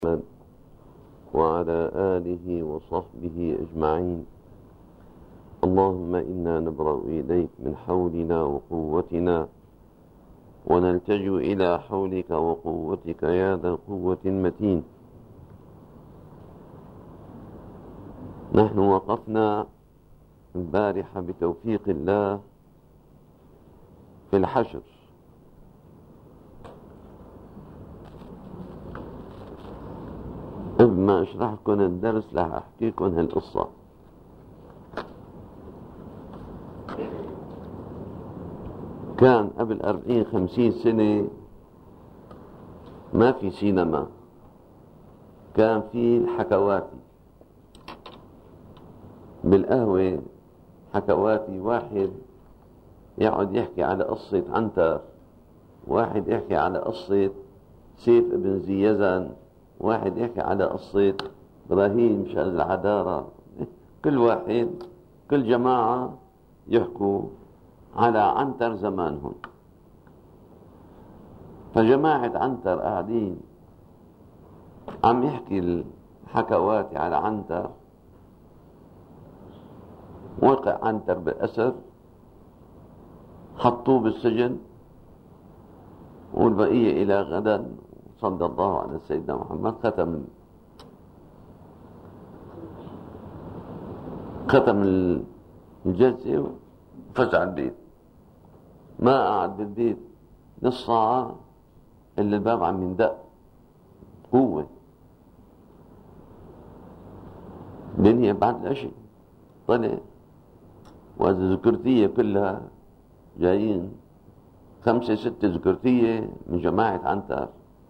محمد وعلى آله وصحبه أجمعين. اللهم إنا نبرأ إليك من حولنا وقوتنا ونلتجئ إلى حولك وقوتك يا ذا القوة المتين. نحن وقفنا البارحة بتوفيق الله في الحشر، قبل ما أشرح لكم الدرس رح أحكي لكم هالقصة. كان قبل 40-50 سنة ما في سينما، كان في الحكواتي بالقهوة. حكواتي واحد يقعد يحكي على قصة عنتر، واحد يحكي على قصة سيف ابن ذي يزن، واحد يحكي على قصة إبراهيم شال العذارى. كل جماعة يحكوا على عنتر زمانهم. فجماعة عنتر قاعدين عم يحكي الحكواتي على عنتر، وقع عنتر بالأسر، حطوه بالسجن، والبقية إلى غدا. صلى الله على سيدنا محمد. ختم الجلسة وفزع البيت. ما قعد بالبيت نص ساعة إلا الباب عم يندق قوة. الدنيا بعد العشاء طلع، وهذه ذكرتية كلها جايين 5-6 ذكرتية من جماعة عنتر.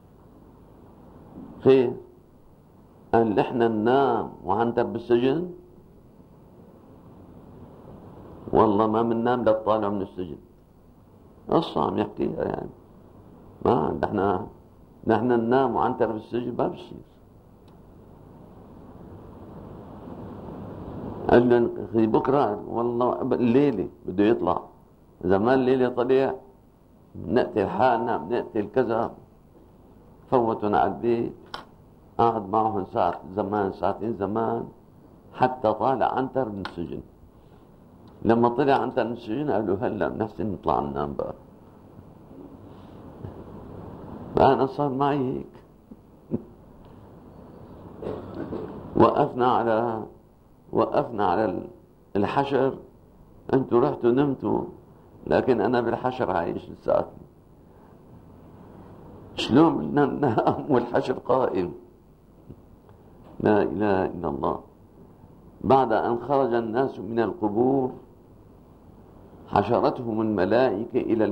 خير، قال احنا ننام وعنتر بالسجن؟ والله ما بننام لتطالع من السجن. قصة عم يحكيها يعني. ما نحن ننام وعنتر بالسجن ما بصير. قال له بكره والله الليلة بده يطلع، إذا ما الليلة طلع بنقتل حالنا، بنقتل كذا. فوتنا على البيت، قعد معهم ساعتين زمان حتى طالع عنتر من السجن. لما طلع عنتر من السجن قالوا هلا بنحسن نطلع ننام بقى. فأنا صار معي هيك. وقفنا على الحشر. انتوا رحتوا نمتوا، لكن انا بالحشر عايش لساتني. شلون بدنا ننام والحشر قائم؟ لا اله الا الله. بعد ان خرج الناس من القبور حشرتهم الملائكة الى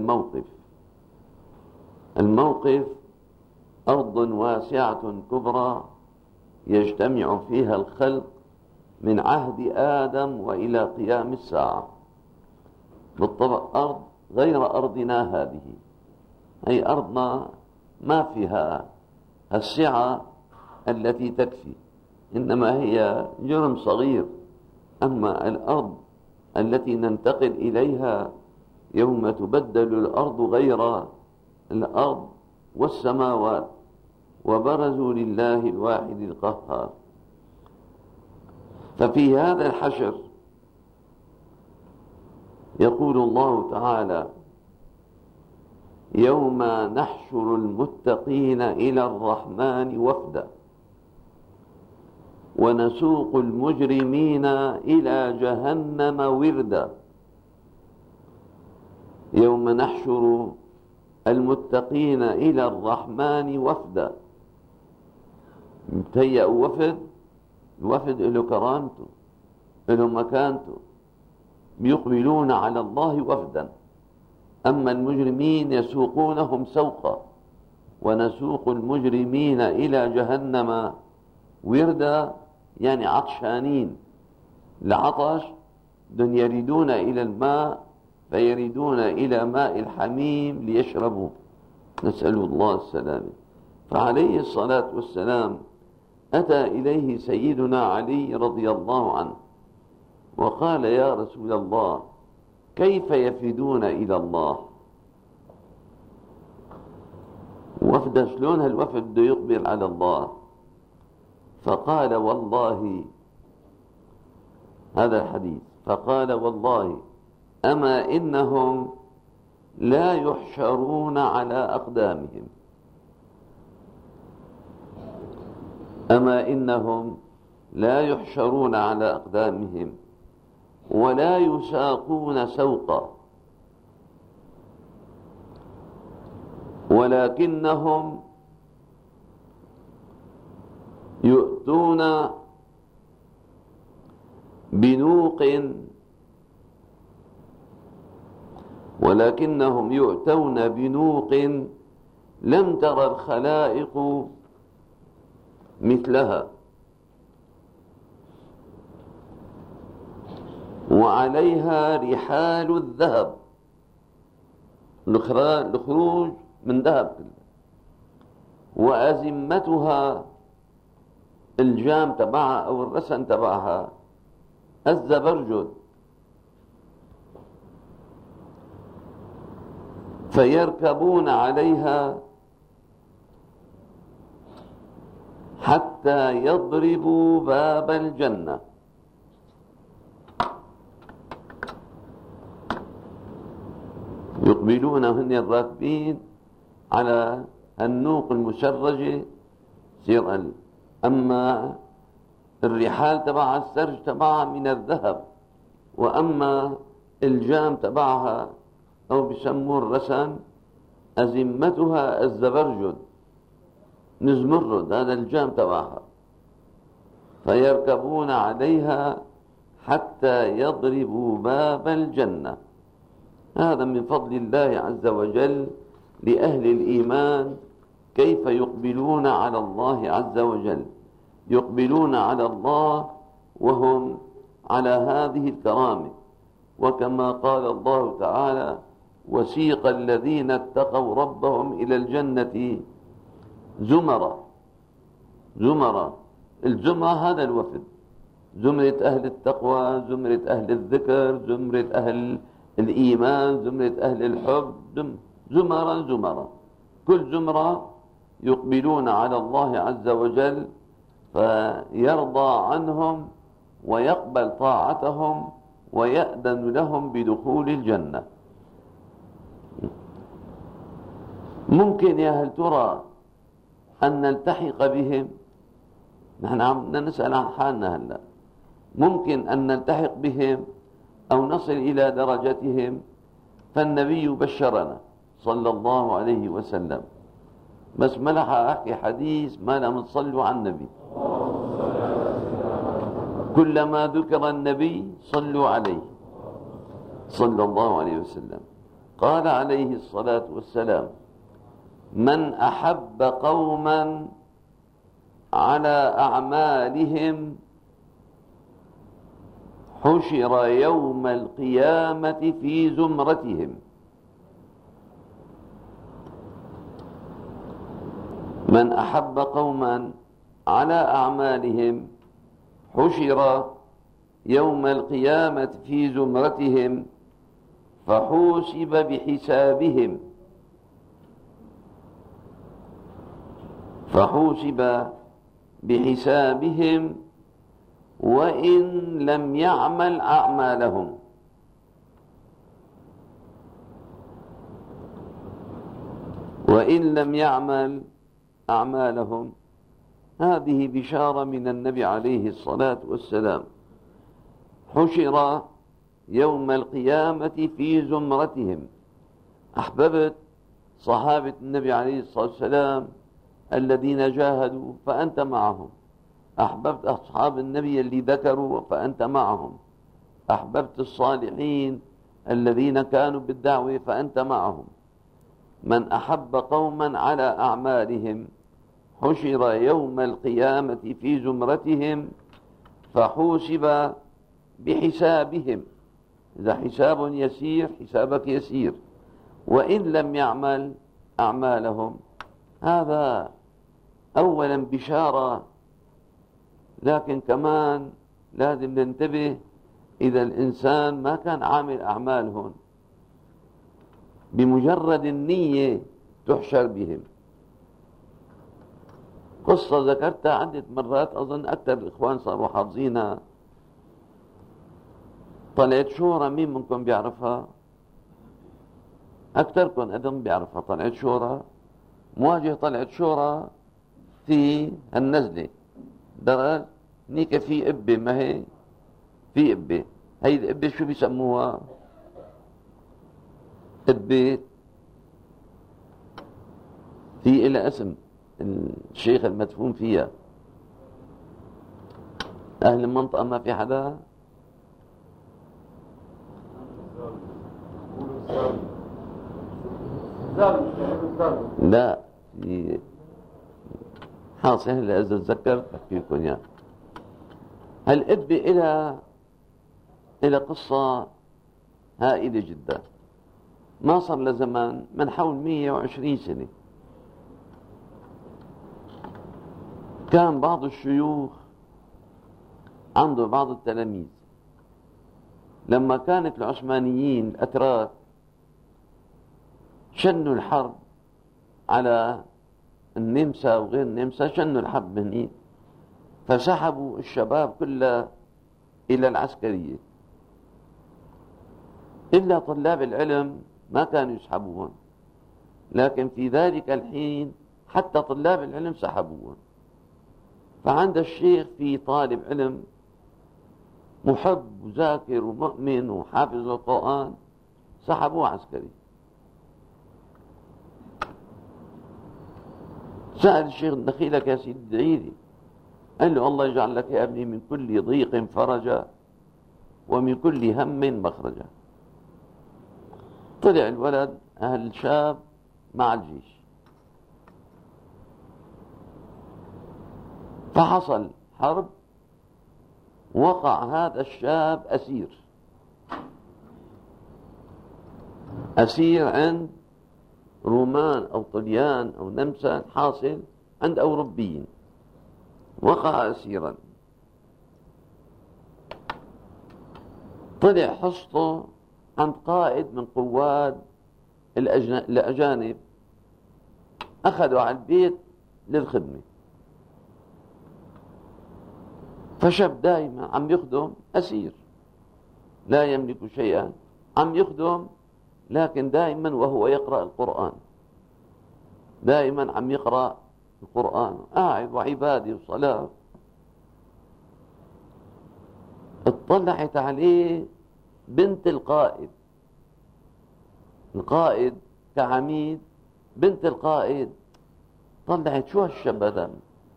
الموقف ارض واسعة كبرى يجتمع فيها الخلق من عهد آدم وإلى قيام الساعة. بالطبع أرض غير أرضنا هذه. أي أرضنا ما فيها السعة التي تكفي، إنما هي جرم صغير. أما الأرض التي ننتقل إليها يوم تبدل الأرض غير الأرض والسماوات وبرزوا لله الواحد القهار. ففي هذا الحشر يقول الله تعالى: يوم نحشر المتقين إلى الرحمن وفدا ونسوق المجرمين إلى جهنم وردا. يوم نحشر المتقين إلى الرحمن وفدا. متهيأ الوفد له كرامته، له مكانته، يقبلون على الله وفدا. أما المجرمين يسوقونهم سوقا. ونسوق المجرمين إلى جهنم وردا، يعني عطشانين لعطش، يريدون إلى الماء، فيريدون إلى ماء الحميم ليشربوا. نسأل الله السلامة. فعليه الصلاة والسلام أتى إليه سيدنا علي رضي الله عنه وقال: يا رسول الله، كيف يفدون إلى الله؟ وفد شلون هالوفد بده يقبل على الله؟ فقال والله، هذا الحديث، فقال والله أما إنهم لا يحشرون على أقدامهم، أما إنهم لا يحشرون على أقدامهم ولا يساقون سوقا، ولكنهم يؤتون بنوق، ولكنهم يؤتون بنوق لم تر الخلائق مثلها، وعليها رحال الذهب، الخروج من ذهب، وأزمتها الجام تبعها أو الرسن تبعها الزبرجد، فيركبون عليها حتى يضربوا باب الجنة، يقبلون هن الراكبين على النوق المشرجة سير، أما الرحال تبعها السرج تبعها من الذهب، وأما الجام تبعها أو بسموه الرسن أزمتها الزبرجد، نزمرد، هذا الجام تبعها، فيركبون عليها حتى يضربوا باب الجنة. هذا من فضل الله عز وجل لأهل الإيمان، كيف يقبلون على الله عز وجل، يقبلون على الله وهم على هذه الكرامة. وكما قال الله تعالى: وسيق الذين اتقوا ربهم إلى الجنة زمرا. زمرا، الزمرة هذا الوفد، زمرة أهل التقوى، زمرة أهل الذكر، زمرة أهل الإيمان، زمرة أهل الحب، زمرا زمرا، كل زمرة يقبلون على الله عز وجل فيرضى عنهم ويقبل طاعتهم ويأذن لهم بدخول الجنة. ممكن يا هل ترى أن نلتحق بهم؟ نحن عم نسأل عن حالنا هلا، ممكن أن نلتحق بهم أو نصل إلى درجتهم؟ فالنبي بشرنا صلى الله عليه وسلم، بس ما لح أحكي حديث ما لم تصلوا على النبي. كلما ذكر النبي صلوا عليه صلى الله عليه وسلم. قال عليه الصلاة والسلام: من أحب قوما على أعمالهم حشر يوم القيامة في زمرتهم. من أحب قوما على أعمالهم حشر يوم القيامة في زمرتهم فحوسب بحسابهم، فحوسب بحسابهم وإن لم يعمل أعمالهم. وإن لم يعمل أعمالهم، هذه بشارة من النبي عليه الصلاة والسلام. حشر يوم القيامة في زمرتهم. أحببت صحابة النبي عليه الصلاة والسلام الذين جاهدوا فأنت معهم، أحببت أصحاب النبي اللي ذكروا فأنت معهم، أحببت الصالحين الذين كانوا بالدعوة فأنت معهم. من أحب قوما على أعمالهم حشر يوم القيامة في زمرتهم فحوسب بحسابهم. إذا حساب يسير حسابك يسير، وإن لم يعمل أعمالهم. هذا أولا بشارة، لكن كمان لازم ننتبه إذا الإنسان ما كان عامل أعمالهم، بمجرد النية تحشر بهم. قصة ذكرتها عدة مرات، أظن أكثر الإخوان صاروا حافظينها. طلعت شورى، مين منكم بيعرفها؟ أكثركم أظن بيعرفها. طلعت شورى، مواجهة طلعت شورى في النزلة درج نيكا، في قبة، ما هي في قبة، هي القبة شو بيسموها؟ قبة في إلى اسم الشيخ المدفون فيها. أهل المنطقة ما في حدا؟ لا، في حاصل هلا إذا تذكرت بحكيكم إياه. هالقبة إلى قصة هائلة جدا، ما صار لزمان، من حول 120 سنة. كان بعض الشيوخ عنده بعض التلاميذ، لما كانت العثمانيين الأتراك شنوا الحرب على النمسا وغير النمسا، شنوا الحرب هني، فسحبوا الشباب كلها إلى العسكرية، إلا طلاب العلم ما كانوا يسحبوهم. لكن في ذلك الحين حتى طلاب العلم سحبوهم. فعند الشيخ في طالب علم محب وذاكر ومؤمن وحافظ القرآن، سحبوه عسكري. سأل الشيخ دخيلك يا سيدي ادعي لي، قال له الله يجعل لك يا ابني من كل ضيق فرجا ومن كل هم مخرجا. طلع الولد أهل الشاب مع الجيش، فحصل حرب، وقع هذا الشاب أسير عند رومان أو طليان أو نمسا، حاصل عند أوروبيين، وقع أسيرا. طلع حصته عند قائد من قوات الأجانب، أخذوا على البيت للخدمة. فشاب دائما عم يخدم أسير لا يملك شيئا، عم يخدم، لكن دائما وهو يقرأ القرآن، دائما عم يقرأ القرآن، قاعد وعبادة وصلاة. اطلعت عليه بنت القائد كعميد، بنت القائد طلعت شو هالشاب هذا،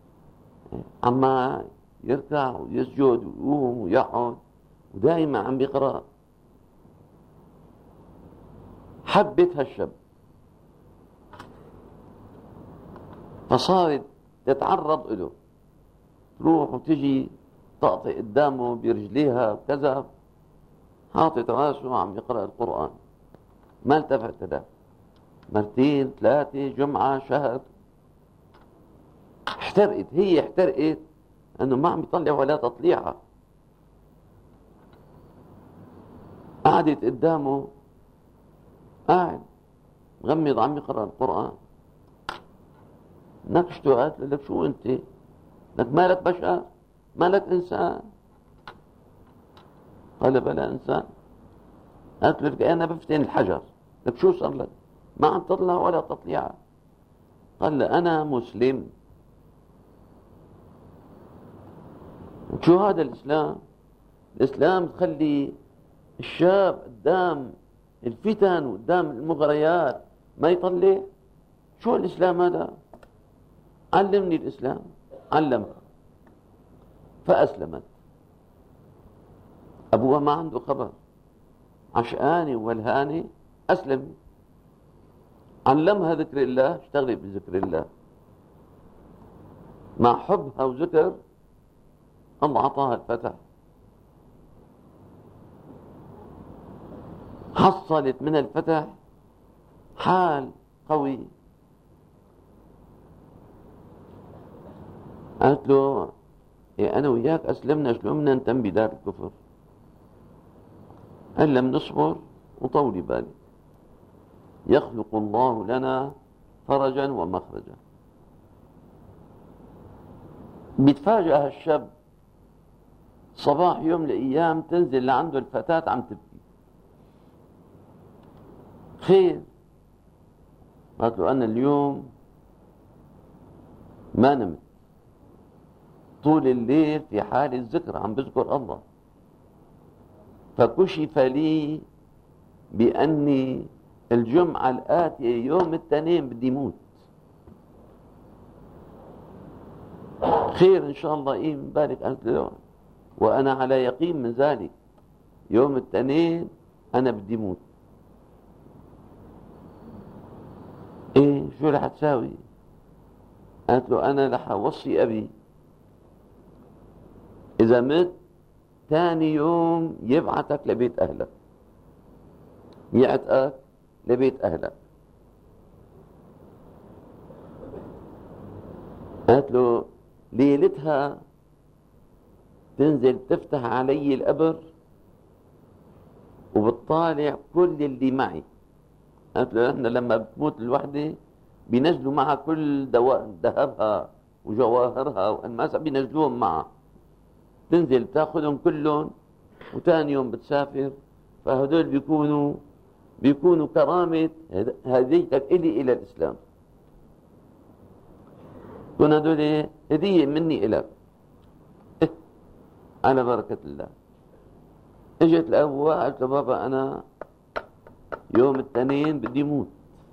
عما يركع ويسجد ويقوم ويقعد ودائما عم بيقرأ. حبت هالشاب، فصارت تتعرض له، تروح وتجي تقطع قدامه برجليها كذا، حاطط راسه عم يقرأ القرآن، ما التفت له. مرتين ثلاثة، جمعة، شهر، احترقت انه ما عم يطلع ولا تطليعها. قعدت قدامه، قاعد مغمض عم يقرأ القرآن. نكشته، قالت له لك شو انت؟ لك مالك بشر؟ مالك انسان؟ قال بلا انسان. قالت له لك انا بفتن الحجر. لك شو صار لك؟ ما عم تطلع ولا تطلع. قال له انا مسلم. شو هذا الاسلام؟ الاسلام تخلي الشاب قدام الفتن وقدام المغريات ما يطلع. شو الاسلام هذا؟ علمني الاسلام. علمها فاسلمت. ابوها ما عنده خبر، عشقاني والهاني، اسلمت. علمها ذكر الله، اشتغلي بذكر الله. مع حبها وذكر الله أعطاها الفتح، حصلت من الفتح حال قوي. قالت له إيه أنا وياك أسلمنا، شلون بدنا ننتم بدار الكفر؟ قال لم نصبر وطولي بالي، يخلق الله لنا فرجا ومخرجا. بيتفاجأ هالشاب صباح يوم من الأيام تنزل لعنده الفتاة عم تبكي. خير؟ قالت له أنا اليوم ما نمت طول الليل في حال الذكر، عم بذكر الله، فكشف لي بأني الجمعة الآتية يوم الاثنين بدي موت. خير إن شاء الله، إيه من بالك؟ قالت له وأنا على يقين من ذلك، يوم الاثنين أنا بدي موت. إيه شو رح تساوي؟ قالت له أنا رح أوصي أبي إذا مت ثاني يوم يبعثك لبيت أهلك، يعتقك لبيت أهلك. قالت له ليلتها تنزل تفتح علي القبر وبتطالع كل اللي معي. قالت له احنا لما بتموت الوحدة بينزلوا معها كل ذهبها وجواهرها والماسة، بينزلوهم معها، تنزل تاخذهم كلهم وثاني يوم بتسافر. فهدول بيكونوا كرامة هديتك إلي إلى الإسلام، كون هدول هدية مني إلك. على بركة الله. اجت الأبوة قالت له بابا أنا يوم الاثنين بدي موت.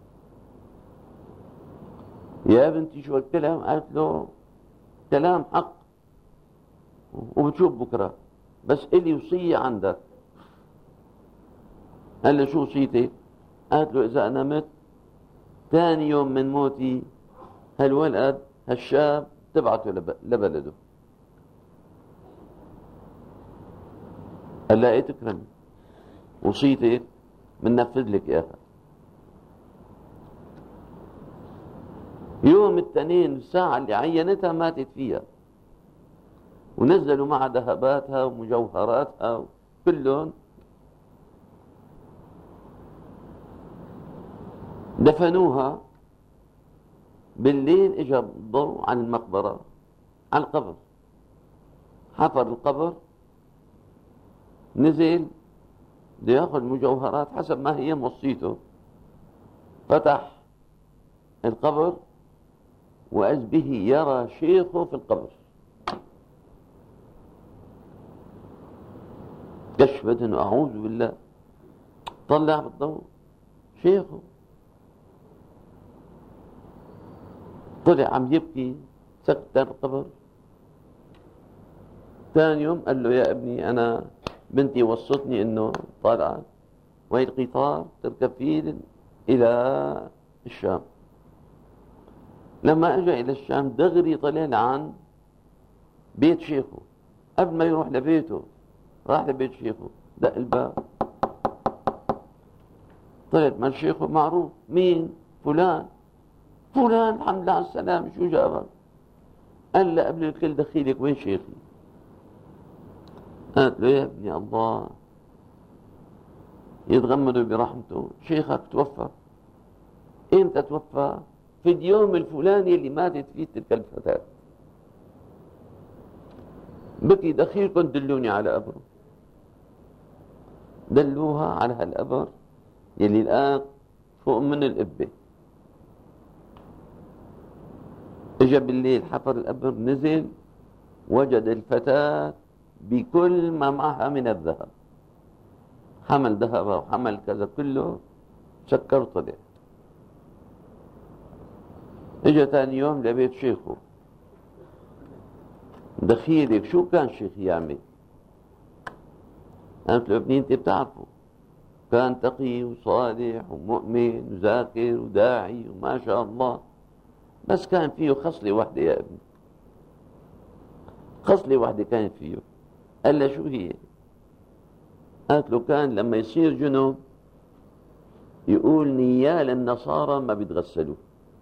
يا بنتي شو الكلام؟ قالت له كلام حق وبتشوف بكرة، بس إلي وصية عندك. قال له شو وصيتك؟ قالت له إذا أنا مت ثاني يوم من موتي هالولد هالشاب تبعته لبلده. قال لا إيه تكرمي، وصيتك بننفذ لك إياها. يوم الاثنين الساعة اللي عينتها ماتت فيها، ونزلوا معها ذهباتها ومجوهراتها كلهم، دفنوها. بالليل اجى الضوء عن المقبرة على القبر، حفر القبر، نزل بده ياخذ مجوهرات حسب ما هي موصيته، فتح القبر وإذ به يرى شيخه في القبر. كشفت انه اعوذ بالله، طلع بالضوء شيخه، طلع عم يبكي، سكر القبر. ثاني يوم قال له يا ابني انا بنتي وصتني انه طالعت وهي القطار تركب فيه الى الشام. لما اجى الى الشام دغري طلع عن بيت شيخه، قبل ما يروح لبيته راح لبيت شيخه، دق الباب، طلعت من شيخه معروف، مين؟ فلان. فلان الحمد لله على السلامة، شو جابك؟ قال له قبل الكل دخيلك وين شيخي؟ قالت له يا ابني الله يتغمد برحمته، شيخك توفى. امتى توفى؟ في اليوم الفلاني اللي ماتت فيه تلك الفتاة. بكي دخيلكم دلوني على قبره. دلوها على هالقبر يلي الآن فوق من القبة. اجى بالليل حفر القبر، نزل وجد الفتاة بكل ما معها من الذهب، حمل ذهبها وحمل كذا كله، سكر طلع. اجى ثاني يوم لبيت شيخه، دخيلك شو كان شيخي يعمل؟ قالت له ابني انت بتعرفه كان تقي وصالح ومؤمن وذاكر وداعي وما شاء الله، بس كان فيه خصلة واحدة يا ابني، خصلة واحدة كانت فيه. قال له شو هي؟ قالت له كان لما يصير جنوب يقول نيال النصارى ما بيتغسلوا.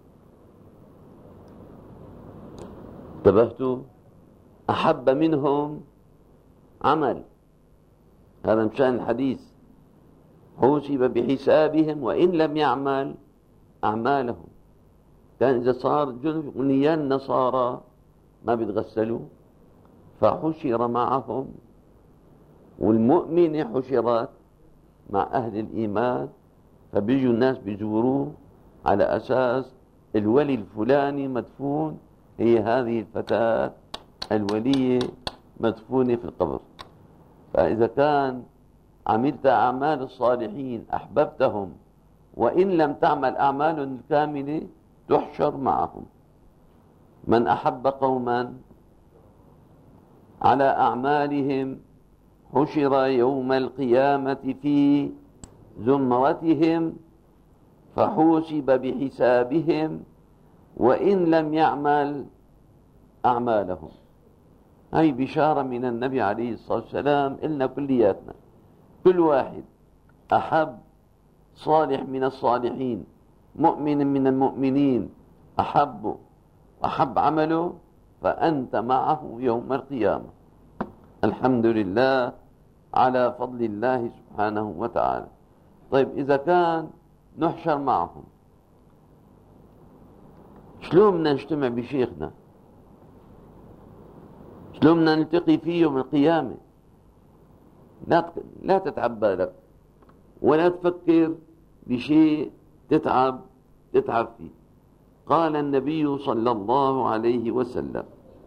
انتبهتوا؟ أحب منهم عمل، هذا مشان الحديث، حوسب بحسابهم وإن لم يعمل أعمالهم. كان إذا صار جنوب يقول نيال النصارى ما بيتغسلوا، فحشر معهم، والمؤمنة حشرت مع أهل الإيمان، فبيجوا الناس بيزوروه على أساس الولي الفلاني مدفون، هي هذه الفتاة الولية مدفونة في القبر. فإذا كان عملت أعمال الصالحين أحببتهم، وإن لم تعمل أعمال الكاملة تحشر معهم. من أحب قوما على أعمالهم حشر يوم القيامة في زمرتهم فحوسب بحسابهم وإن لم يعمل أعمالهم. هاي بشارة من النبي عليه الصلاة والسلام إلنا كلياتنا. كل واحد أحب صالح من الصالحين، مؤمن من المؤمنين، أحب عمله، فأنت معه يوم القيامة. الحمد لله على فضل الله سبحانه وتعالى. طيب إذا كان نحشر معهم، شلون بدنا نجتمع بشيخنا؟ شلون بدنا نلتقي فيه يوم القيامة؟ لا تتعب بالك ولا تفكر بشيء تتعب فيه. قال النبي صلى الله عليه وسلم،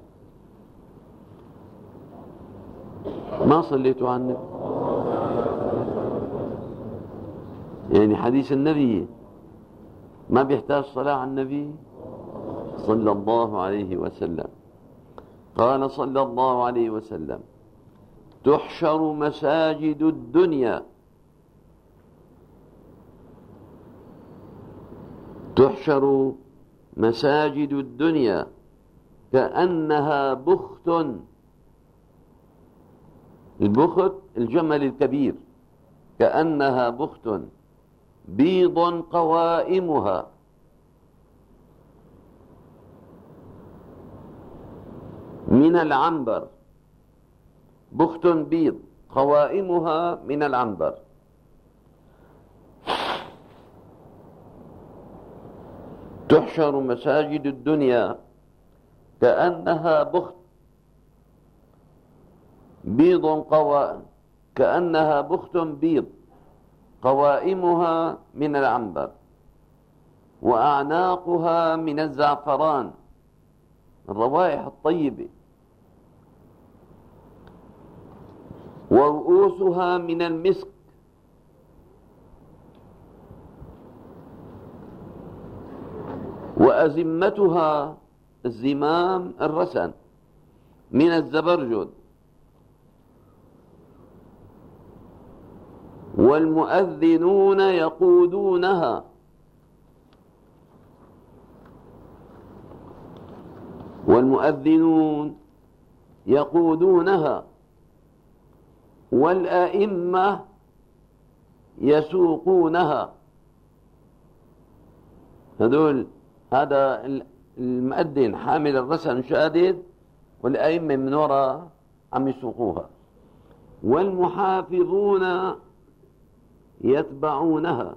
ما صليتوا على النبي؟ يعني حديث النبي ما بيحتاج صلاة على النبي صلى الله عليه وسلم. قال صلى الله عليه وسلم: تحشر مساجد الدنيا، تحشر مساجد الدنيا كأنها بخت، البخت الجمل الكبير، كأنها بخت بيض قوائمها من العنبر، بخت بيض قوائمها من العنبر. تحشر مساجد الدنيا كأنها بخت بيض كأنها بخت بيض قوائمها من العنبر وأعناقها من الزعفران، الروائح الطيبة، ورؤوسها من المسك، وأزمتها الزمام الرسن من الزبرجد، والمؤذنون يقودونها، والمؤذنون يقودونها، والأئمة يسوقونها. هذا المؤذن حامل الرسن شادد، والأئمة من وراء عم يسوقوها، والمحافظون يتبعونها،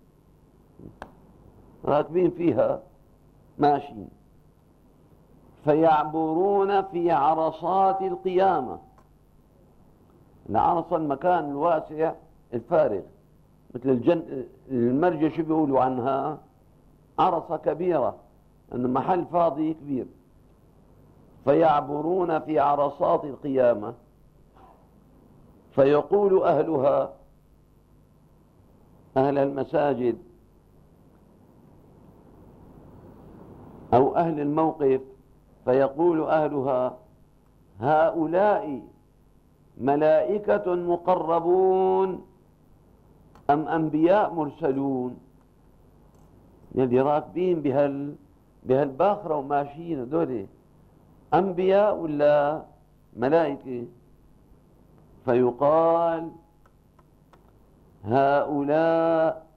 راكبين فيها ماشيين، فيعبرون في عرصات القيامة. العرص المكان الواسع الفارغ، مثل المرجة شو بيقولوا عنها؟ عرصة كبيرة، أن محل فاضي كبير. فيعبرون في عرصات القيامة، فيقول أهلها، أهل المساجد أو أهل الموقف، فيقول أهلها: هؤلاء ملائكة مقربون أم أنبياء مرسلون؟ يلي راكبين بهالباخرة وماشيين، هذول أنبياء ولا ملائكة؟ فيقال: هؤلاء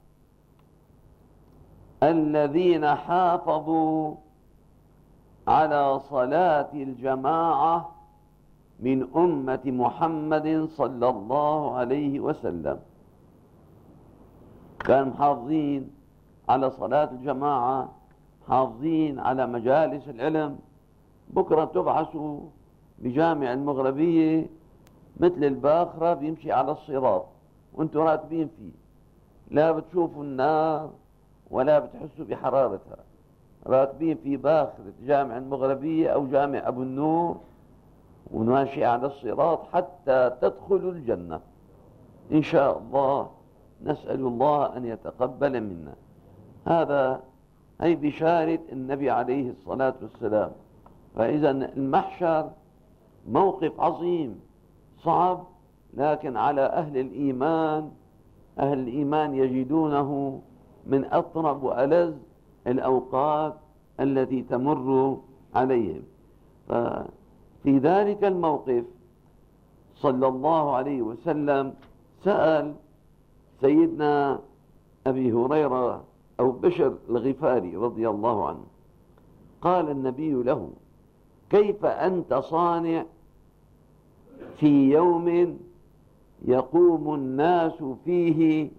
الذين حافظوا على صلاة الجماعة من أمة محمد صلى الله عليه وسلم. كانوا محافظين على صلاة الجماعة، محافظين على مجالس العلم، بكرة تبعثوا بجامع المغربية مثل الباخرة بيمشي على الصراط وانتم راكبين فيه، لا بتشوفوا النار ولا بتحسوا بحرارتها، راكبين في باخرة جامع المغربية أو جامع أبو النور وماشي على الصراط حتى تدخلوا الجنة إن شاء الله. نسأل الله أن يتقبل منا. هي بشارة النبي عليه الصلاة والسلام. فإذا المحشر موقف عظيم صعب، لكن على أهل الإيمان يجدونه من أطرب وألذ الأوقات التي تمر عليهم. ففي ذلك الموقف صلى الله عليه وسلم سأل سيدنا أبي هريرة أو بشر الغفاري رضي الله عنه، قال النبي له: كيف أنت صانع في يوم يقوم الناس فيه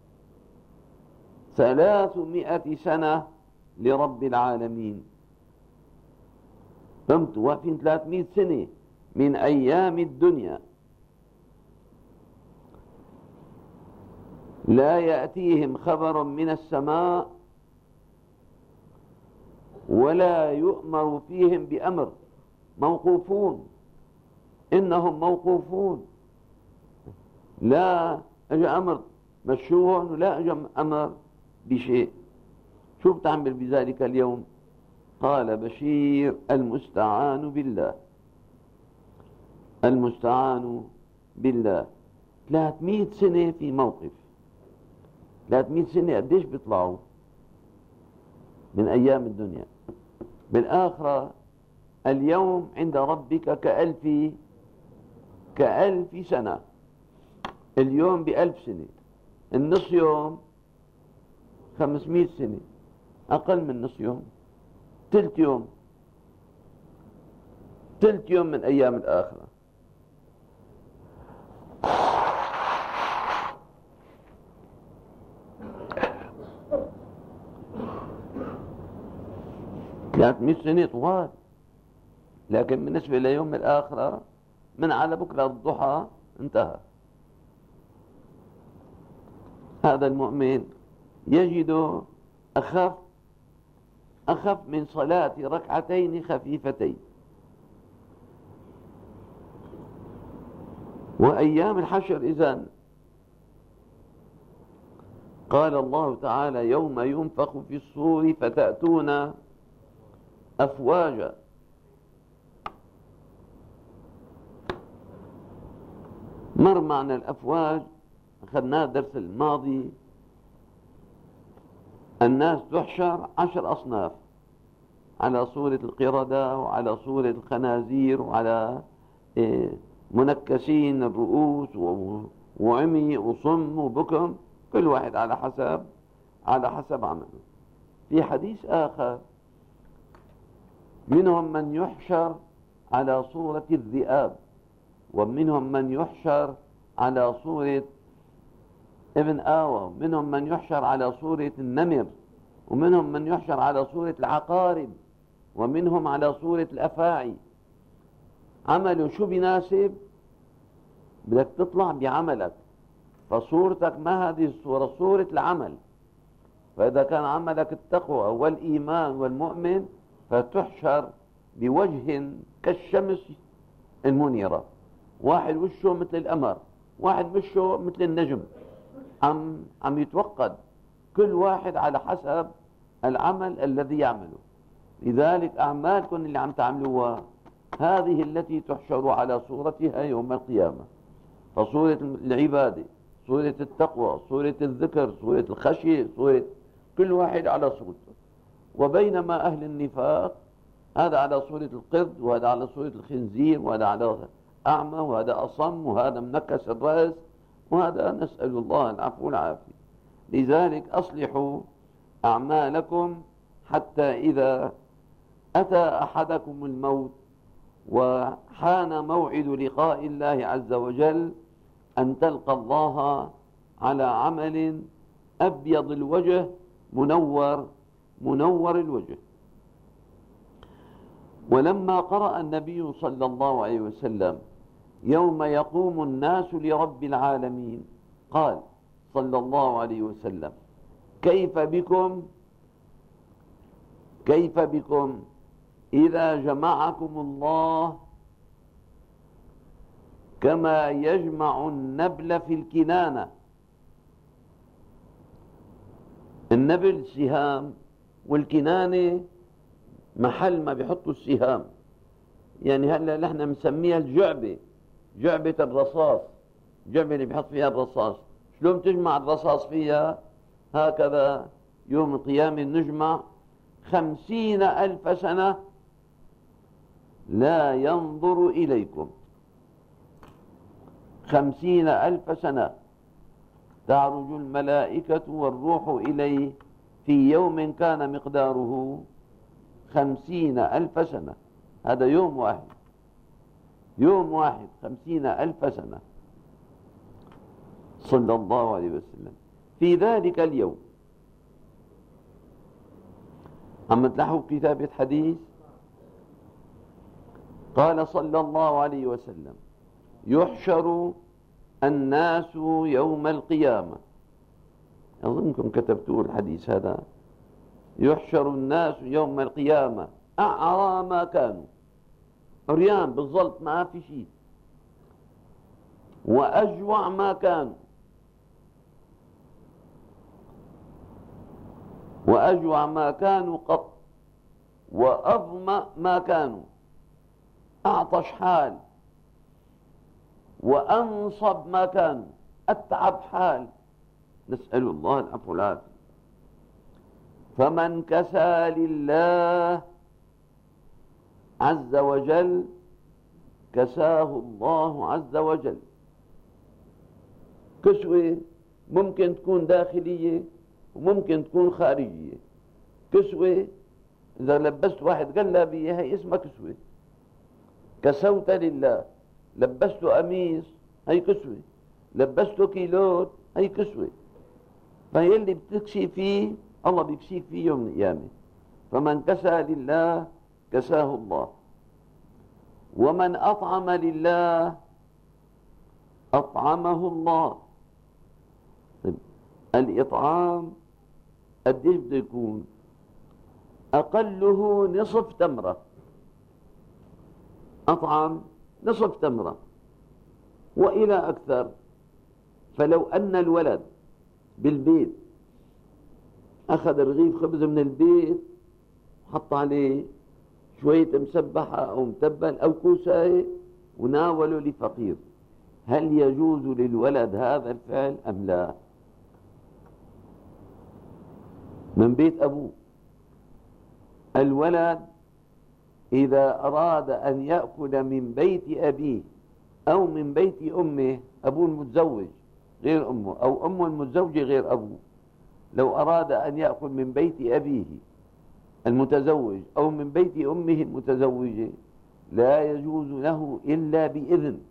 300 سنة لرب العالمين؟ فهمتوا؟ واقفين 300 سنة من أيام الدنيا لا يأتيهم خبر من السماء ولا يؤمر فيهم بأمر، موقوفون، إنهم موقوفون، لا أجى أمر مشروع ولا أجى أمر بشيء. شو بتعمل بذلك اليوم؟ قال بشير: المستعان بالله، المستعان بالله. 300 سنة في موقف، 300 سنة قديش بيطلعوا من أيام الدنيا؟ بالآخرة اليوم عند ربك كألف سنة. اليوم ب1000 سنة، النص يوم 500 سنة، أقل من نص يوم، ثلث يوم من أيام الآخرة. كانت 100 سنة طوال، لكن بالنسبة ليوم الآخرة من على بكرة الضحى انتهى. هذا المؤمن يجد أخف من صلاة ركعتين خفيفتين. وأيام الحشر إذن قال الله تعالى: يوم ينفخ في الصور فتأتون أفواجا. مر معنى الأفواج، أخذناه الدرس الماضي. الناس تحشر 10 أصناف، على صورة القردة وعلى صورة الخنازير وعلى منكسين الرؤوس وعمي وصم وبكم، كل واحد على حسب عمله. في حديث آخر: منهم من يحشر على صورة الذئاب، ومنهم من يحشر على صورة ابن آوى، ومنهم من يحشر على صورة النمر، ومنهم من يحشر على صورة العقارب، ومنهم على صورة الأفاعي. عمله شو بيناسب؟ بدك تطلع بعملك، فصورتك ما هذه الصورة، صورة العمل. فإذا كان عملك التقوى والإيمان والمؤمن فتحشر بوجه كالشمس المنيرة، واحد وشه مثل القمر، واحد وشه مثل النجم، عم يتوقد، كل واحد على حسب العمل الذي يعمله. لذلك أعمالكم اللي عم تعملوها هذه التي تحشر على صورتها يوم القيامة. فصورة العبادة، صورة التقوى، صورة الذكر، صورة الخشية، صورة كل واحد على صورته. وبينما أهل النفاق هذا على صورة القرد، وهذا على صورة الخنزير، وهذا على أعمى، وهذا أصم، وهذا منكس الرأس، وهذا نسأل الله العفو والعافية. لذلك أصلحوا أعمالكم حتى إذا أتى أحدكم الموت وحان موعد لقاء الله عز وجل أن تلقى الله على عمل أبيض الوجه منور الوجه. ولما قرأ النبي صلى الله عليه وسلم يوم يقوم الناس لرب العالمين قال صلى الله عليه وسلم: كيف بكم إذا جمعكم الله كما يجمع النبل في الكنانة. النبل سهام، والكنانة محل ما بيحطوا السهام. يعني هلا نحن مسميها الجعبة، جعبة الرصاص، جعبة اللي بيحط فيها الرصاص. شلون تجمع الرصاص فيها؟ هكذا يوم القيامة نجمع 50,000 سنة لا ينظر إليكم. 50,000 سنة تعرج الملائكة والروح إليه في يوم كان مقداره 50,000 سنة. هذا يوم واحد، يوم واحد 50,000 سنة. صلى الله عليه وسلم. في ذلك اليوم عم تلاحظوا كتابة حديث، قال صلى الله عليه وسلم: يحشر الناس يوم القيامة. أظنكم كتبتوا الحديث هذا. يحشر الناس يوم القيامة أعرى ما كانوا، عريان بالضبط ما في شيء، وأجوع ما كانوا، وأجوع ما كانوا قط، وأظمأ ما كانوا، أعطش حال، وأنصب ما كانوا، أتعب حال، نسأل الله العفو والعافية. فمن كسى لله عز وجل كساه الله عز وجل. كسوة ممكن تكون داخلية وممكن تكون خارجية. كسوة إذا لبست واحد قلابية هي اسمها كسوة. كسوت لله، لبست قميص هي كسوة، لبست كيلوت هي كسوة. فهي اللي بتكسي فيه الله بيكسيك فيه يوم القيامة. فمن كسى لله كساه الله. ومن أطعم لله أطعمه الله. الإطعام قديش بده يكون؟ أقله نصف تمرة. أطعم نصف تمرة وإلى أكثر. فلو أن الولد بالبيت أخذ رغيف خبز من البيت وحط عليه شوية مسبحة أو متبل أو كوساية وناوله لفقير، هل يجوز للولد هذا الفعل أم لا؟ من بيت أبوه. الولد إذا أراد أن يأكل من بيت أبيه أو من بيت أمه، أبوه المتزوج غير أمه أو أمه المتزوجة غير أبوه، لو أراد أن يأكل من بيت أبيه المتزوج أو من بيت أمه المتزوجة لا يجوز له إلا بإذن.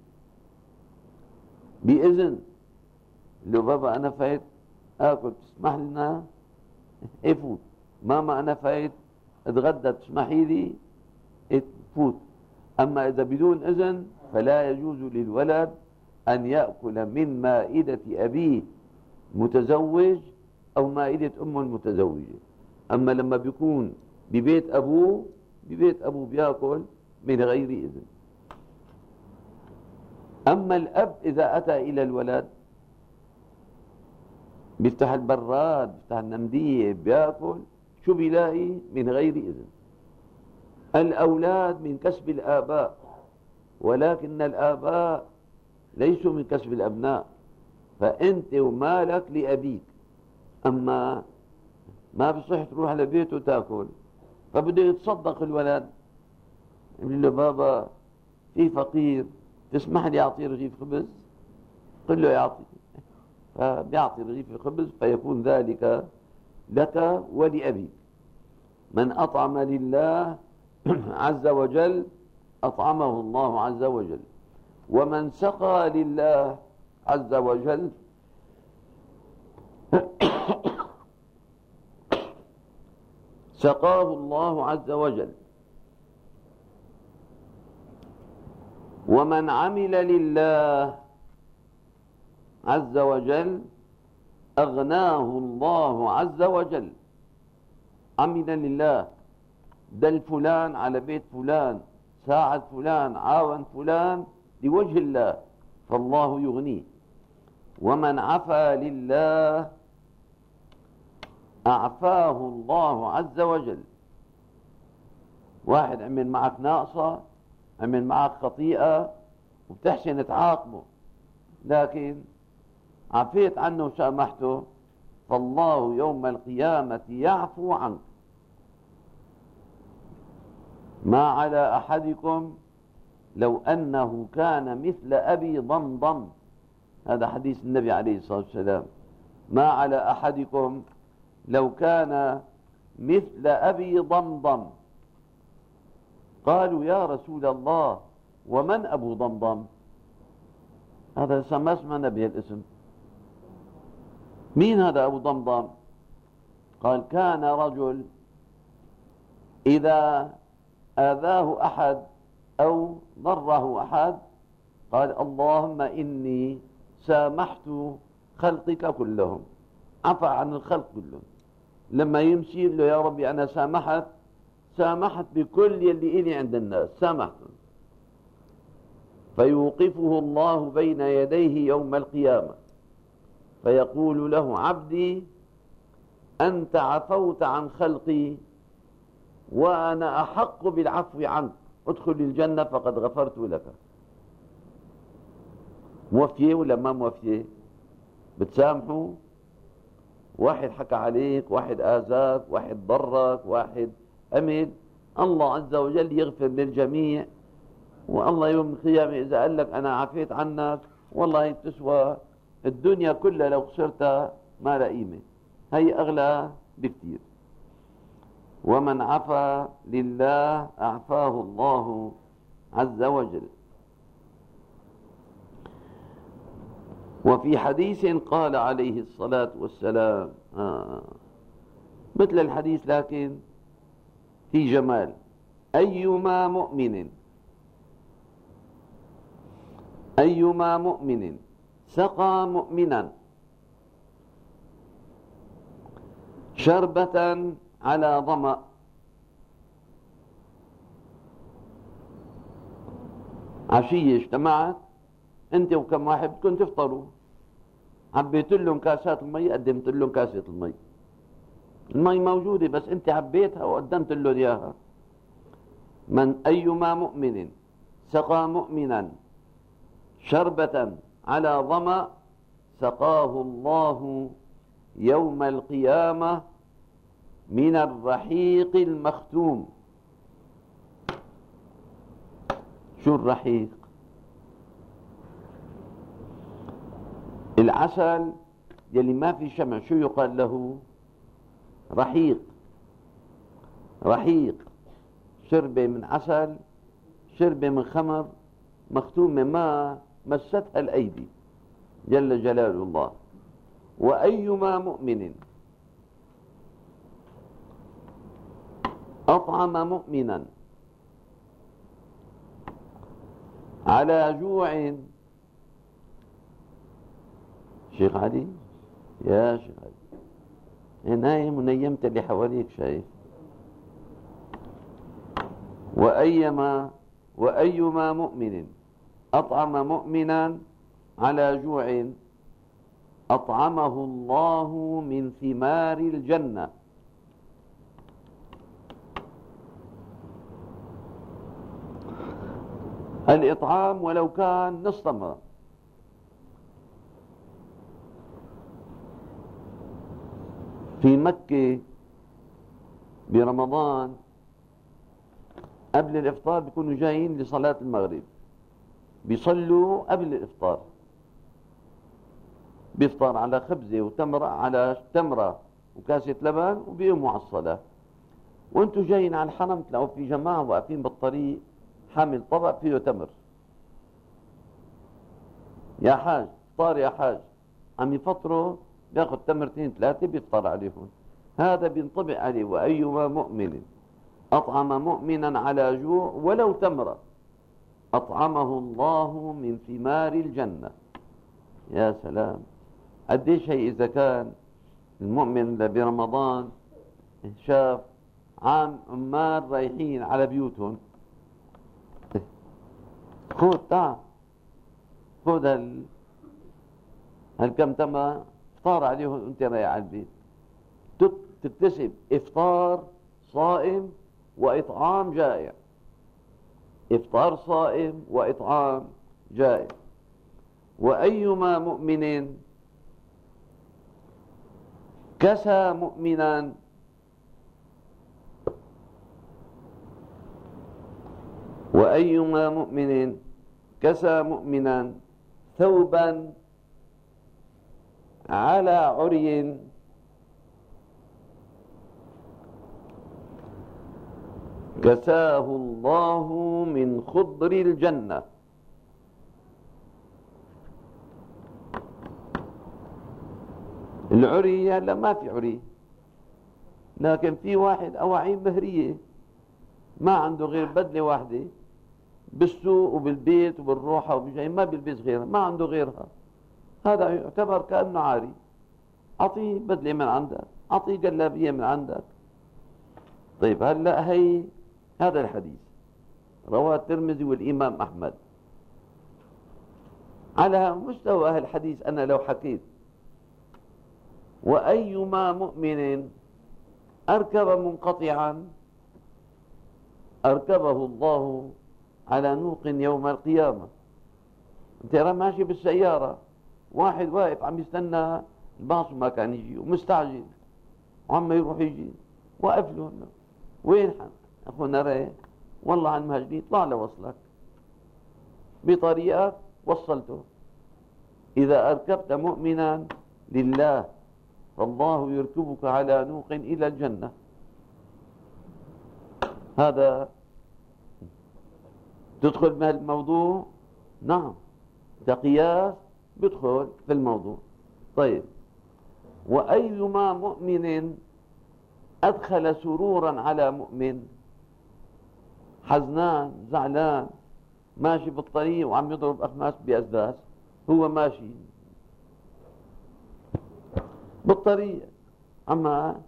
بإذن. لو بابا أنا فايت آكل تسمح لنا افوت، ماما أنا فايت اتغدى تسمحي لي افوت. أما إذا بدون إذن فلا يجوز للولد أن يأكل من مائدة أبيه متزوج أو مائدة أمه المتزوجة. أما لما بيكون ببيت أبوه بيأكل من غير إذن. أما الأب إذا أتى إلى الولد بيفتح البراد، بيفتح النمدية، بيأكل شو بيلاقي؟ من غير إذن. الأولاد من كسب الآباء، ولكن الآباء ليسوا من كسب الأبناء، فأنت ومالك لأبيك. أما ما بصح تروح على بيته تأكل، فبده يتصدق الولد، يقول له بابا في فقير تسمح لي أعطيه رغيف خبز؟ قل له يعطي، فبيعطي رغيف الخبز، فيكون ذلك لك ولأبيك. من أطعم لله عز وجل أطعمه الله عز وجل، ومن سقى لله عز وجل سقاه الله عز وجل. ومن عمل لله عز وجل أغناه الله عز وجل. عمل لله، دل فلان على بيت فلان، ساعد فلان، عاون فلان لوجه الله، فالله يغنيه. ومن عفا لله أعفاه الله عز وجل. واحد عمل معك ناقصة، عمل معك خطيئة وبتحسن تعاقبه، لكن عفيت عنه وسامحته، فالله يوم القيامة يعفو عنك. ما على أحدكم لو أنه كان مثل أبي ضمضم. هذا حديث النبي عليه الصلاة والسلام. ما على أحدكم لو كان مثل أبي ضمضم. قالوا يا رسول الله ومن أبو ضمضم؟ هذا ما سمعنا به الاسم. مين هذا أبو ضمضم؟ قال كان رجل إذا آذاه أحد أو ضره أحد قال اللهم إني سامحت خلقك كلهم، عفى عن الخلق كلهم. لما يمشي له يا ربي أنا سامحت بكل يلي إلي عند الناس، سامحتهم. فيوقفه الله بين يديه يوم القيامة فيقول له عبدي أنت عفوت عن خلقي وأنا أحق بالعفو عنك، ادخل الجنة فقد غفرت لك. موفية ولا ما موفية؟ بتسامحوا؟ واحد حكى عليك، واحد آذاك، واحد ضرك، واحد أمد، الله عز وجل يغفر للجميع. والله يوم القيامة إذا قال لك أنا عفيت عنك، والله تسوى الدنيا كلها لو خسرتها ما لها قيمة، هي أغلى بكتير. ومن عفا لله أعفاه الله عز وجل. وفي حديث قال عليه الصلاة والسلام مثل الحديث لكن في جمال: أيما مؤمن سقى مؤمنا شربة على ظمأ، عشية اجتمعت انت وكم واحد بدكم تفطروا، عبيت لهم كاسات المي، قدمت لهم كاسة المي موجودة بس انت عبيتها وقدمت لهم اياها. أيما مؤمن سقى مؤمنا شربة على ظمأ سقاه الله يوم القيامة من الرحيق المختوم. شو الرحيق؟ العسل يلي ما في شمع، شو يقال له؟ رحيق. شربة من عسل، شربة من خمر مختومة ما مستها الأيدي، جل جلال الله. وأيما مؤمن أطعم مؤمنا على جوع. شيخ علي، يا شيخ علي نايم ونيمت اللي حواليك شايف. وأيما مؤمن أطعم مؤمنا على جوع أطعمه الله من ثمار الجنة. الإطعام ولو كان نصف تمرة. في مكة برمضان قبل الإفطار بيكونوا جايين لصلاة المغرب، بيصلوا قبل الإفطار، بيفطر على خبزة وتمرة، على تمرة وكاسة لبن، وبيقوموا على الصلاة. وانتوا جايين على الحرم تلاقوا في جماعة واقفين بالطريق حامل طبق فيه تمر. يا حاج فطار، يا حاج، عم يفطروا بياخذ تمرتين ثلاثة بيفطر عليهم. هذا بينطبق عليه: وأيما مؤمن أطعم مؤمنا على جوع ولو تمرة. أطعمه الله من ثمار الجنة. يا سلام، قديش هي إذا كان المؤمن برمضان شاف عمال رايحين على بيوتهم، خذ تعال خذ هالكم تمر افطار عليهم وانت رايح على البيت، تكتسب افطار صائم واطعام جائع. افطار صائم واطعام جائع. وايما مؤمن كسى مؤمنا وأيما مؤمن كسى مؤمنا ثوبا على عري كساه الله من خضر الجنة. العري هلا ما في عري، لكن في واحد أواعين مهرية ما عنده غير بدلة واحدة بالسوق وبالبيت وبالروحة وبالجاي، ما بيلبس غيرها، ما عنده غيرها، هذا يعتبر كأنه عاري. أعطيه بدلة من عندك، أعطيه جلابية من عندك. طيب هلا هذا الحديث رواه الترمذي والإمام أحمد. على مستوى أهل الحديث أنا لو حكيت وأيما مؤمن أركب منقطعا أركبه الله على نوق يوم القيامة. انت ماشي بالسيارة، واحد واقف عم يستنى الباص ما كان يجي ومستعجل وعم يروح يجي، واقف له وين اخونا رايح؟ والله عن مهجني، طلع لوصلك بطريقة وصلته. إذا أركبت مؤمنا لله فالله يركبك على نوق إلى الجنة. هذا تدخل بهالموضوع؟ نعم، ده قياس بدخل في الموضوع. طيب، وأيما مؤمن أدخل سرورا على مؤمن، حزنان زعلان ماشي بالطريق وعم يضرب أخماس بأسداس، هو ماشي بالطريق أما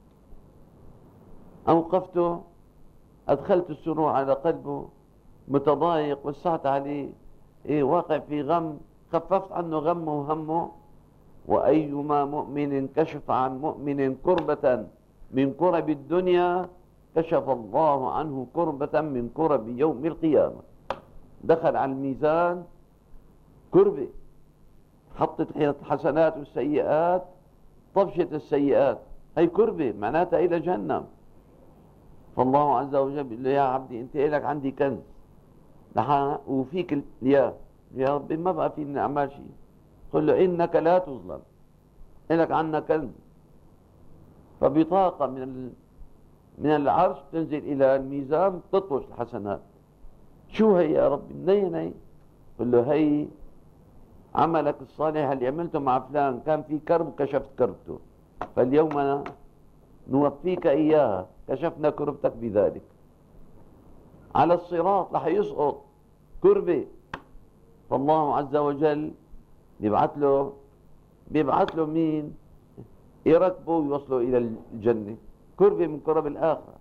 أوقفته أدخلت السرور على قلبه، متضايق وسعت عليه، واقع في غم، خففت عنه غمه وهمه. وأيما مؤمن كشف عن مؤمن كربة من كرب الدنيا كشف الله عنه كربة من كرب يوم القيامة. دخل على الميزان كربة، حطت الحسنات والسيئات، طفشت السيئات، هي كربة معناتها إلى جهنم. فالله عز وجل بيقول له يا عبدي أنت إلك عندي كنز وفيك يا ربي ما بقى في من أعمال شيء. قل له إنك لا تظلم، إلك عنا كنز. فبطاقة من العرش تنزل إلى الميزان تطوش الحسنات. شو هي يا ربي؟ منين هي؟ قل له هي عملك الصالح اللي عملته مع فلان، كان في كرب وكشفت كربته، فاليوم نوفيك إياها، كشفنا كربتك بذلك. على الصراط رح يسقط كربة، فالله عز وجل بيبعث له مين يركبه ويوصله إلى الجنة، كربة من كرب الآخرة.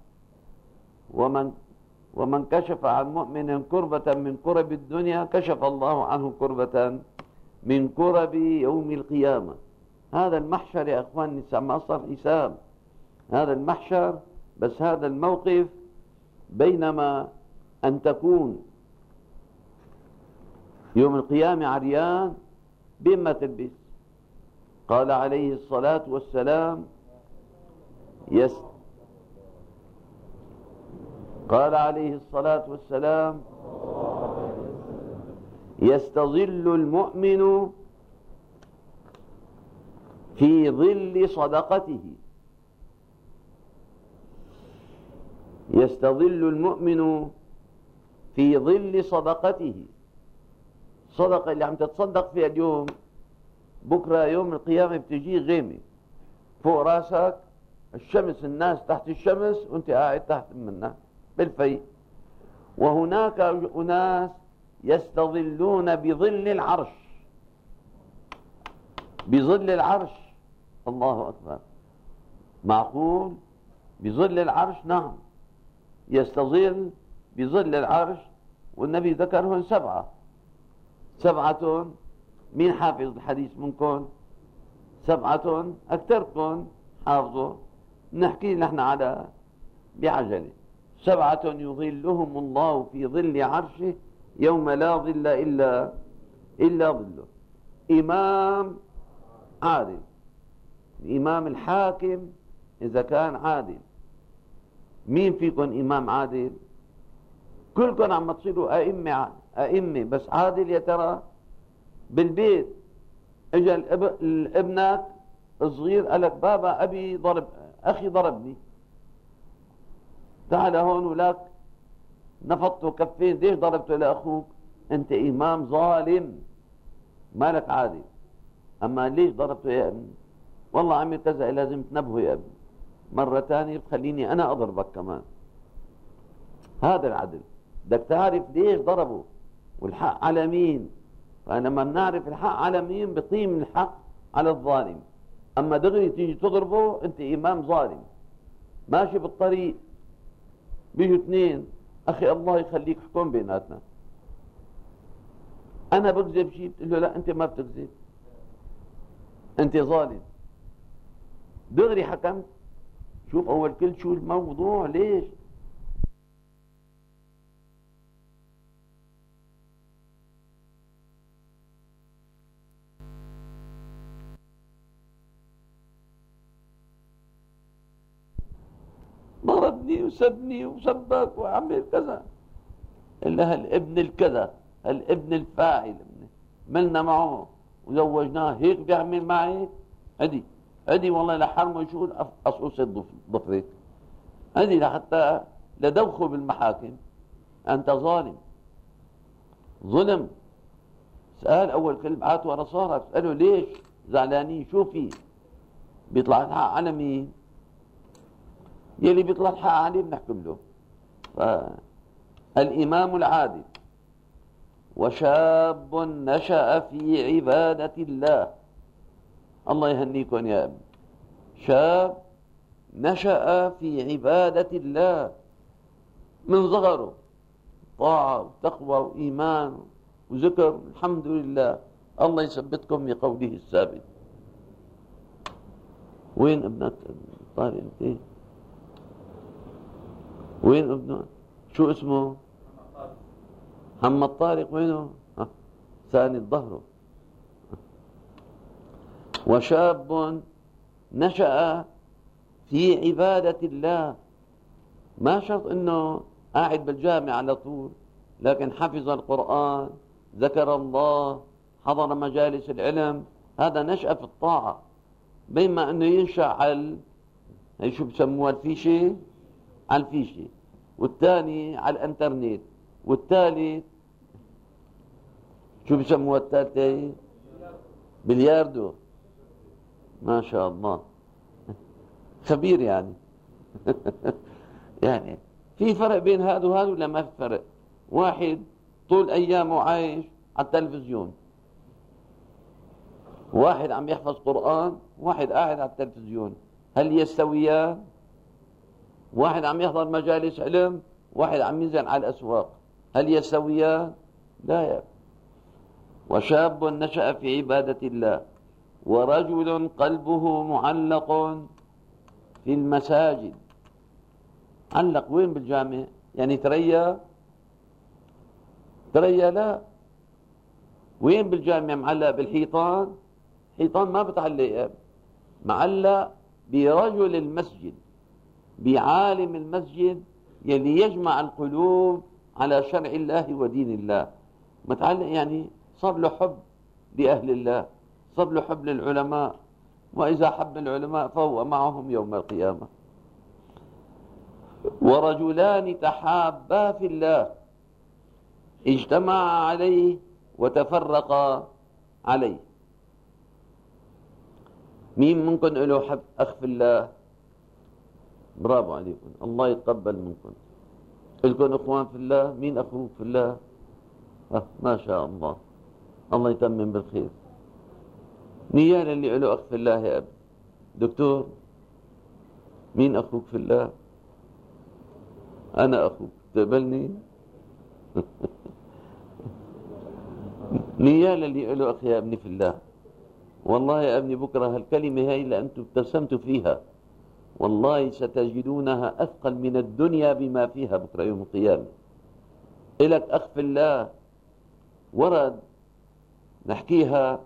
ومن كشف عن مؤمن كربة من كرب الدنيا كشف الله عنه كربة من كرب يوم القيامة. هذا المحشر يا أخواني ما صار حساب، هذا المحشر بس. هذا الموقف بينما أن تكون يوم القيامة عريان بما تلبس. قال عليه الصلاة والسلام يستظل المؤمن في ظل صدقته. يستظل المؤمن في ظل صدقته. الصدقة اللي عم تتصدق فيها اليوم بكرة يوم القيامة بتجي غيمة فوق راسك، الشمس، الناس تحت الشمس وانت قاعد تحت منها بالفيء. وهناك أناس يستظلون بظل العرش. بظل العرش. الله أكبر. معقول؟ بظل العرش؟ نعم، يستظل بظل العرش. والنبي ذكرهم 7. 7. مين حافظ الحديث منكم؟ 7 أكثركم حافظوا. نحكي نحن على بعجلة. 7 يظلهم الله في ظل عرشه يوم لا ظل إلا ظله. إمام عادل. الإمام الحاكم إذا كان عادل. مين فيكم إمام عادل؟ كلكم عم تصيروا أئمة بس عادل يا ترى؟ بالبيت اجى ابنك الصغير قال لك بابا أبي ضرب أخي ضربني، تعال هون ولك نفضته كفين، ليش ضربته لأخوك؟ أنت إمام ظالم مالك عادل. أما ليش ضربته يا ابني؟ والله عمي كذا، لازم تنبهه يا ابني، مرة تانية بتخليني أنا أضربك كمان. هذا العدل. بدك تعرف ليش ضربه والحق على مين. فلما بنعرف الحق على مين بقيم الحق على الظالم. أما دغري تيجي تضربه أنت إمام ظالم. ماشي بالطريق بيجوا 2، أخي الله يخليك حكم بيناتنا، أنا بكذب شيء، بتقول له لا أنت ما بتكذب، أنت ظالم. دغري حكمت. شوف أول كل شو الموضوع. ليش؟ ضربني وسبني وسبك وعمل كذا، إلا هالابن الكذا، هالابن الفاعل ملنا معه وزوجناه هيك بيعمل معي. هدي والله لحرمه يشوف أصوص ضفرك. هدي لحتى لدوخه بالمحاكم. أنت ظالم. ظلم. سأل أول كلمة بعات ورا صارك، اسأله ليش زعلانين، شو في؟ بيطلع الحق على مين؟ يلي بيطلع الحق عليه بنحكم له. الإمام العادل. وشاب نشأ في عبادة الله. الله يهنيكم يا ابن. شاب نشأ في عبادة الله من صغره، طاعة وتقوى وإيمان وذكر. الحمد لله. الله يثبتكم بقوله الثابت. وين ابنك طارق انت؟ وين ابنك؟ شو اسمه؟ محمد طارق. وينه؟ ثاني ظهره. وشاب نشأ في عبادة الله. ما شرط انه قاعد بالجامع على طول، لكن حفظ القرآن، ذكر الله، حضر مجالس العلم. هذا نشأ في الطاعة. بينما انه ينشأ على شو بسموها الفيشة، على الفيشة، والثاني على الانترنت، والثالث شو بسموها الثالثة؟ بلياردو. ما شاء الله خبير يعني. يعني في فرق بين هذا وهذا ولا ما في فرق؟ واحد طول أيامه عايش على التلفزيون، واحد عم يحفظ قرآن، واحد قاعد على التلفزيون. هل يستويان؟ واحد عم يحضر مجالس علم، واحد عم ينزل على الأسواق. هل يستويان؟ لا يا. وشاب نشأ في عبادة الله. ورجل قلبه معلق في المساجد. علق وين؟ بالجامع يعني تريا لا. وين بالجامع معلق؟ بالحيطان. حيطان ما بتعلق، معلق برجل المسجد، بعالم المسجد يلي يجمع القلوب على شرع الله ودين الله. متعلق يعني صار له حب لأهل الله، صار له حب للعلماء، وإذا حب العلماء فهو معهم يوم القيامة. ورجلان تحابا في الله اجتمعا عليه وتفرقا عليه. مين منكم له حب أخ في الله؟ برافو عليكم، الله يتقبل منكم. لكم إخوان في الله؟ مين أخوك في الله؟ ما شاء الله، الله يتمم بالخير. نيال اللي له أخ في الله يا أبي. دكتور، مين أخوك في الله؟ أنا أخوك، تقبلني؟ نيال اللي له أخ يا ابني في الله. والله يا ابني بكرة هالكلمة هاي اللي أنتم ابتسمتوا فيها والله ستجدونها أثقل من الدنيا بما فيها بكرة يوم القيامة. إلك أخ في الله ورد نحكيها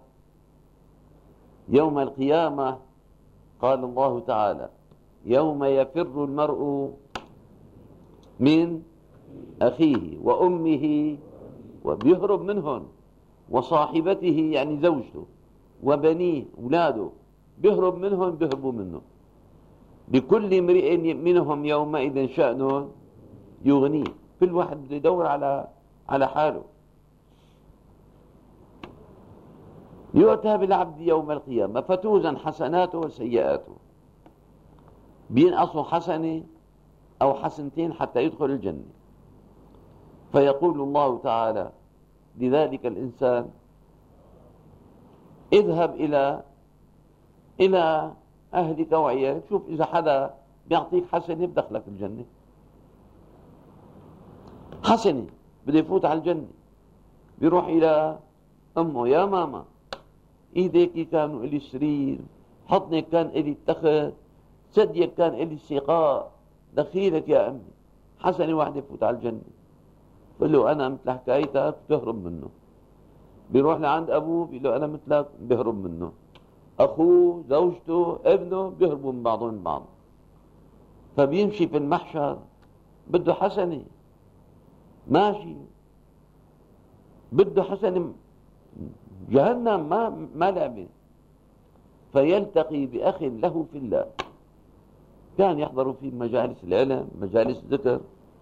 يوم القيامة. قال الله تعالى: يوم يفر المرء من أخيه وأمه وبيهرب منهم وصاحبته يعني زوجته وبنيه أولاده، بيهرب منهم بيهربوا منه. لكل امرئ منهم يومئذ شأن يغنيه. كل واحد بده يدور على حاله. يؤتى بالعبد يوم القيامة فتوزن حسناته وسيئاته، بينقصوا حسنة أو حسنتين حتى يدخل الجنة. فيقول الله تعالى لذلك الإنسان: اذهب إلى أهلك وعيالك، شوف إذا حدا بيعطيك حسنة بدخلك الجنة. حسنة بده يفوت على الجنة، بيروح إلى أمه: يا ماما، إيديك كانوا إلي سرير، حضنك كان إلي التخت، ثديك كان إلي السقاء، دخيلك يا أمي. حسنة واحدة يفوت على الجنة. بقول له: أنا مثل حكايتك، بتهرب منه. بيروح لعند أبوه بيقول له: أنا مثلك، بيهرب منه. أخوه، زوجته، ابنه، بيهربوا من بعضهم من بعض. فبيمشي في المحشر بده حسنة، ماشي بده حسنة، جهنم ما لعبة. فيلتقي بأخ له في الله كان يحضر في مجالس العلم، مجالس الذكر.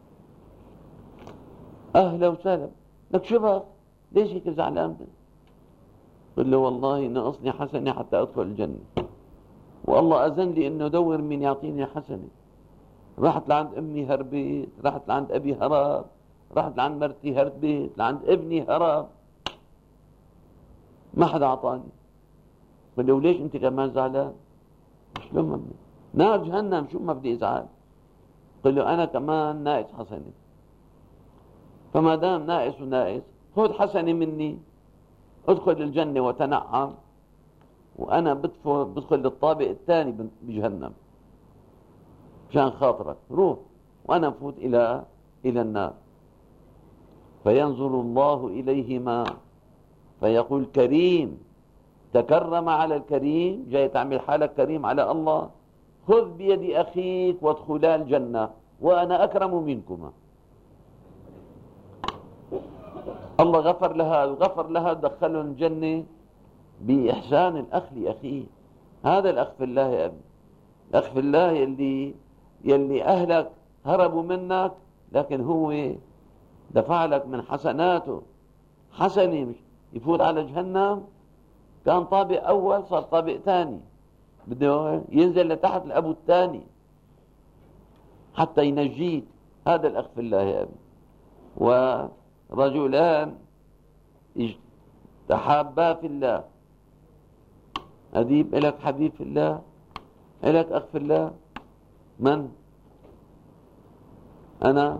أهلا وسهلا، لك شبك، ليش هيك زعلان؟ قل له: والله ناقصني حسنة حتى أدخل الجنة، والله أذن لي إنه دور مين يعطيني حسنة. رحت لعند أمي هربت، رحت لعند أبي هرب، رحت لعند مرتي هربت، لعند ابني هرب، ما حدا أعطاني. قل له: وليش أنت كمان زعلان؟ شلون ما بدي؟ نار جهنم، شو ما بدي أزعل؟ قل له: أنا كمان ناقص حسنة. فما دام ناقص وناقص، خذ حسنة مني، ادخل الجنة وتنعم، وأنا بدخل للطابق الثاني بجهنم مشان خاطرك. روح وأنا بفوت إلى النار. فينظر الله إليهما فيقول: كريم، تكرم على الكريم، جاي تعمل حالك كريم على الله، خذ بيد أخيك وادخلا الجنة وأنا أكرم منكما. الله غفر لها دخلهم الجنة بإحسان الأخ لأخيه. هذا الأخ في الله يا ابني، الأخ في الله يلي أهلك هربوا منك، لكن هو دفع لك من حسناته حسنة، مش يفوت على جهنم. كان طابق أول صار طابق ثاني، بده ينزل لتحت الأبو الثاني حتى ينجيك. هذا الأخ في الله يا ابني. ورجلان تحابا في الله، أديب إلك حبيب في الله، إلك أخ في الله. من؟ أنا؟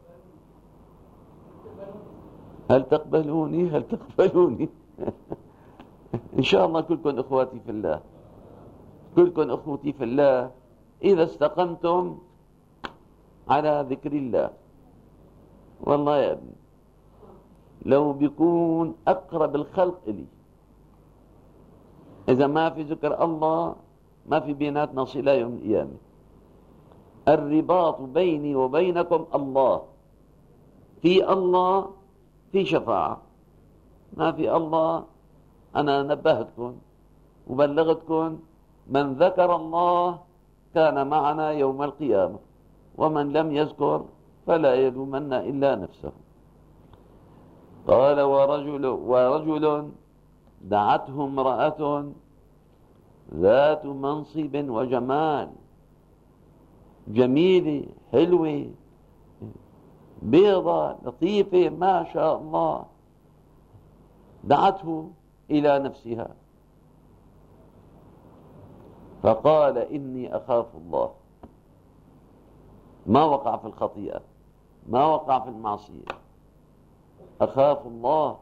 هل تقبلوني؟ هل تقبلوني؟ إن شاء الله كلكم إخواتي في الله، كلكم أخوتي في الله إذا استقمتم على ذكر الله. والله يا ابني لو بيكون أقرب الخلق إلي، إذا ما في ذكر الله ما في بيناتنا صلة يوم القيامة. الرباط بيني وبينكم الله، في الله في شفاعة، ما في الله أنا نبهتكم وبلغتكم: من ذكر الله كان معنا يوم القيامة، ومن لم يذكر فلا يلومن إلا نفسه. قال: ورجل دعته امرأة ذات منصب وجمال، جميلة حلوة بيضة لطيفة ما شاء الله، دعته إلى نفسها فقال إني أخاف الله. ما وقع في الخطيئة، ما وقع في المعصية، أخاف الله.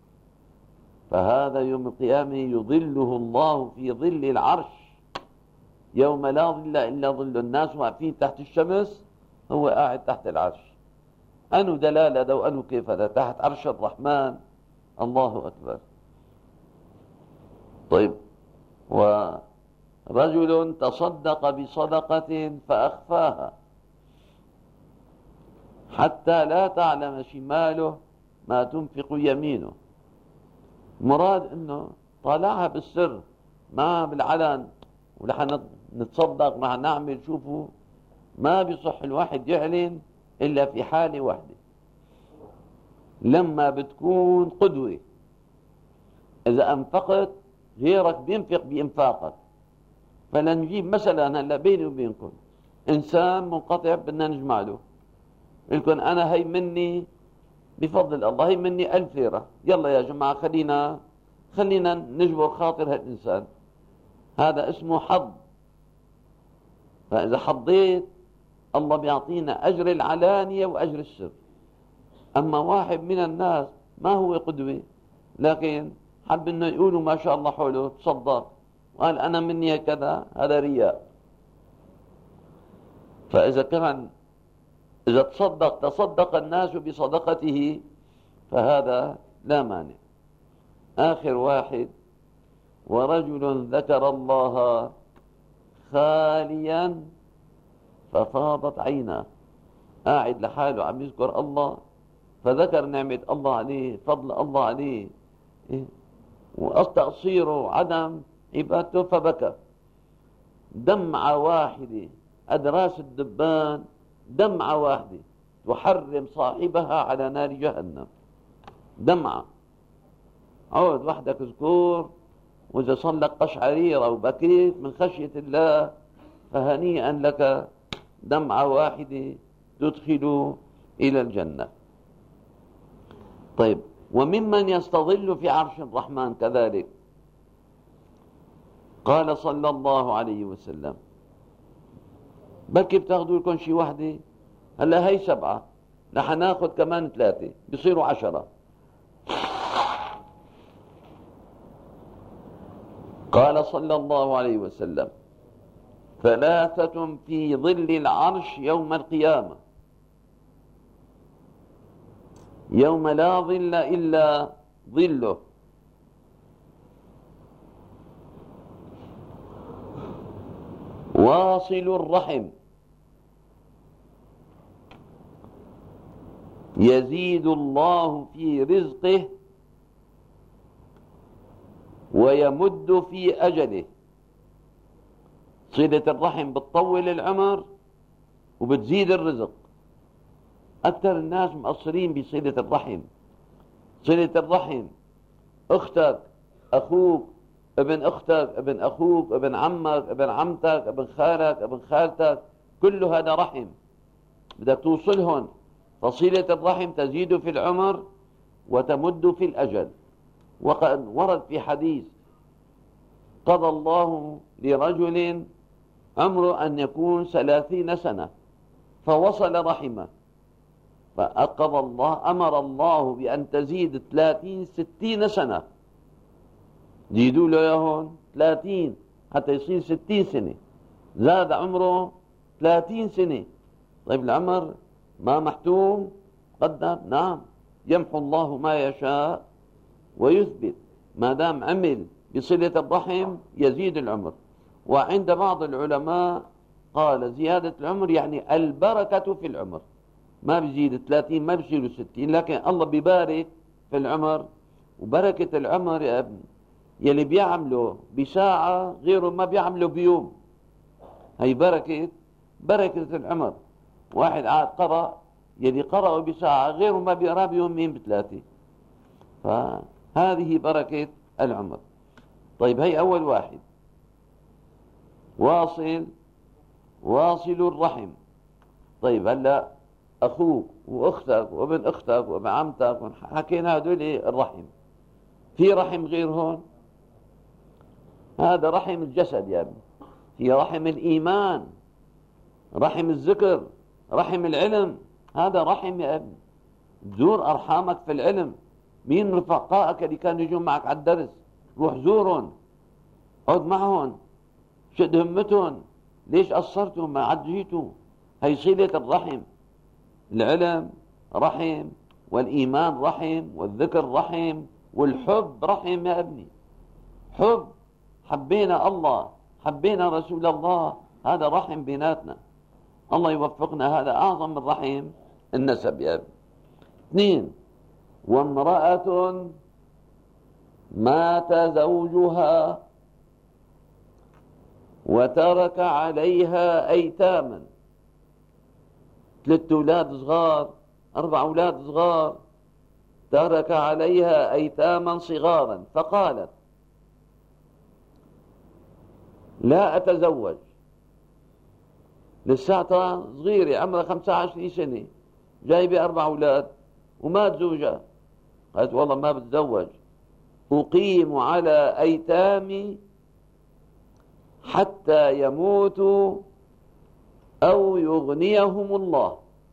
فهذا يوم القيامة يظله الله في ظل العرش يوم لا ظل إلا ظل. الناس واقفين تحت الشمس، هو قاعد تحت العرش. أنو دلالة ده وأنو كيف ده تحت عرش الرحمن. الله أكبر. طيب، ورجل تصدق بصدقة فأخفاها حتى لا تعلم شماله ما تنفق يمينه. مراد انه طالعها بالسر ما بالعلن، ولحن نتصدق ما نعمل. شوفوا، ما بيصح الواحد يعلن الا في حالة واحدة، لما بتكون قدوة. اذا انفقت غيرك بينفق بانفاقك. فلنجيب مثلا هلا بيني وبينكم انسان منقطع بدنا نجمع له، لكن انا هي مني بفضل الله هي مني 1000 ليرة، يلا يا جماعة خلينا نجبر خاطر هالإنسان. هذا اسمه حظ. فإذا حظيت الله بيعطينا أجر العلانية وأجر السر. أما واحد من الناس ما هو قدوة، لكن حب إنه يقولوا ما شاء الله حوله تصدق وقال أنا مني كذا، هذا رياء. فإذا كان إذا تصدق الناس بصدقته فهذا لا مانع. آخر واحد، ورجل ذكر الله خاليا ففاضت عيناه. قاعد لحاله عم يذكر الله، فذكر نعمة الله عليه، فضل الله عليه، وتقصيره عدم عبادته، فبكى. دمعة واحدة أدراس الدبان، دمعة واحدة تحرم صاحبها على نار جهنم. دمعة. عود وحدك اذكر، وإذا صلك قشعريرة وبكيت من خشية الله فهنيئا لك، دمعة واحدة تدخل إلى الجنة. طيب، وممن يستظل في عرش الرحمن كذلك قال صلى الله عليه وسلم، بلكي بتاخذوا لكم شي وحدة، هلا هي 7 رح ناخذ كمان 3 بصيروا 10. قال صلى الله عليه وسلم 3 في ظل العرش يوم القيامة يوم لا ظل إلا ظله، واصل الرحم يزيد الله في رزقه ويمد في أجله. صلة الرحم بتطول العمر وبتزيد الرزق. أكثر الناس مقصرين بصلة الرحم. صلة الرحم أختك، أخوك، ابن أختك، ابن أخوك، ابن عمك، ابن عمتك، ابن خالك، ابن خالتك، كل هذا رحم بدك توصلهم. فصلة الرحم تزيد في العمر وتمد في الأجل. وقد ورد في حديث قضى الله لرجل عمره أن يكون 30 سنة فوصل رحمه، فأقضى الله، أمر الله بأن تزيد 30 60 سنة، زيدوا له ياهون 30 حتى يصير 60 سنة، زاد عمره 30 سنة. طيب العمر ما محتوم قدر؟ نعم، يمحو الله ما يشاء ويثبت. ما دام عمل بصلة الرحم يزيد العمر. وعند بعض العلماء قال زيادة العمر يعني البركة في العمر، ما بيزيد 30 ما بيصير 60، لكن الله بيبارك في العمر. وبركة العمر يا ابني يلي بيعمله بساعة غيره ما بيعمله بيوم. هي بركة العمر. واحد عاد قرأ، يلي قرأه بساعة غيره ما بيقرأ بيومين بثلاثة. فهذه بركة العمر. طيب، هي أول واحد، واصل الرحم. طيب، هلا أخوك وأختك وابن أختك وابن عمتك حكينا هدول الرحم. في رحم غير هون؟ هذا رحم الجسد يا ابني، في رحم الإيمان، رحم الذكر، رحم العلم. هذا رحم يا ابني. زور أرحامك في العلم. مين رفقائك اللي كانوا يجون معك على الدرس؟ روح زورهم، اقعد معهم، شد همتهم. ليش قصرتوا ما عاد جيتوا؟ هي صلة الرحم. العلم رحم، والإيمان رحم، والذكر رحم، والحب رحم يا ابني. حب، حبينا الله، حبينا رسول الله، هذا رحم بيناتنا. الله يوفقنا. هذا أعظم من رحم النسب يا ابني. 2، وامرأة مات زوجها وترك عليها أيتاما. 3 أولاد صغار، 4 أولاد صغار، ترك عليها أيتاما صغارا، فقالت لا أتزوج. لساتها صغيرة عمرها 25 سنة، جايبة 4 أولاد ومات زوجها. قالت والله ما بتزوج، أقيم على أيتامي حتى يموتوا أو يغنيهم الله.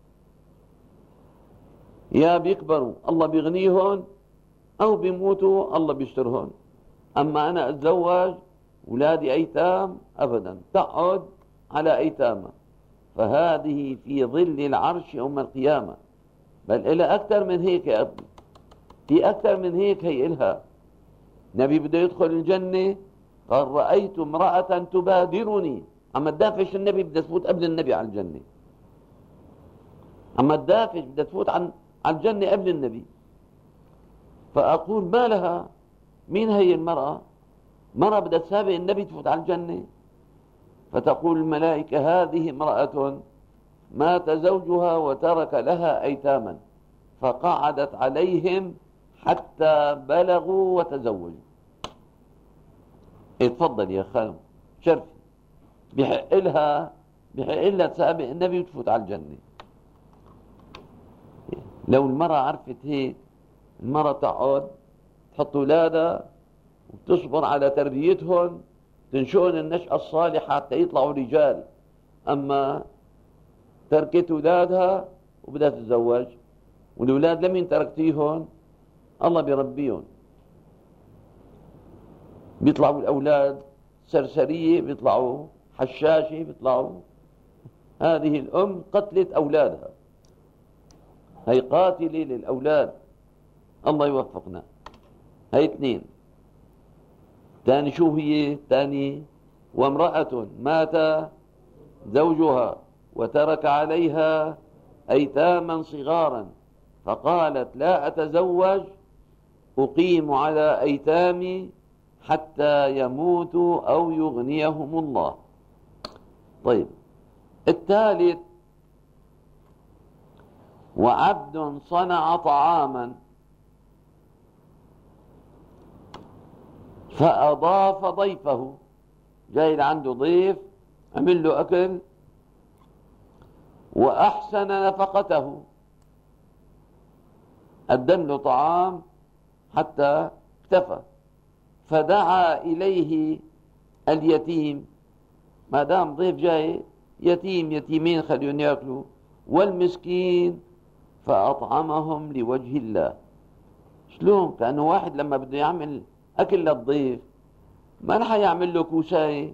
يا بيكبروا الله بيغنيهم، أو بيموتوا الله بيشترهم. أما أنا أتزوج أولادي أيتام أبدا، تقعد على أيتامها. فهذه في ظل العرش يوم القيامة. بل إلى أكثر من هيك يا أبني، في أكثر من هيك هي إلها. نبي بده يدخل الجنة قال رأيت امرأة تبادرني. أما تدافش النبي بدها تفوت قبل النبي على الجنة. أما تدافش بدها تفوت على الجنة قبل النبي. فأقول ما لها؟ مين هي المرأة؟ مرأة بدها تسابق النبي تفوت على الجنة. فتقول الملائكة هذه امرأة مات زوجها وترك لها أيتاما فقعدت عليهم حتى بلغوا وتزوجوا. اتفضل يا خالد شرفي، بحق لها تسابق النبي وتفوت على الجنة. لو المرأة عرفت هيك، المرأة تقعد تحط أولادها وتصبر على تربيتهم، تنشئون النشأة الصالحة حتى يطلعوا رجال. أما تركت أولادها وبدها تتزوج، والأولاد لمين تركتيهم؟ الله بيربيهم. بيطلعوا الأولاد سرسرية، بيطلعوا حشاشة، بيطلعوا. هذه الأم قتلت أولادها، هي قاتلة للأولاد. الله يوفقنا. هي 2. تاني شو هي؟ تاني وامرأة مات زوجها وترك عليها أيتاما صغارا فقالت لا أتزوج، أقيم على أيتامي حتى يموتوا أو يغنيهم الله. طيب، الثالث وعبد صنع طعاما فأضاف ضيفه. جاي عنده ضيف، عمل له أكل وأحسن نفقته، قدم له طعام حتى اكتفى. فدعا إليه اليتيم، ما دام ضيف جاي، يتيمين خليهم يأكلوا، والمسكين، فأطعمهم لوجه الله. شلون؟ كأنه واحد لما بده يعمل أكل للضيف ما رح يعمل له كوساية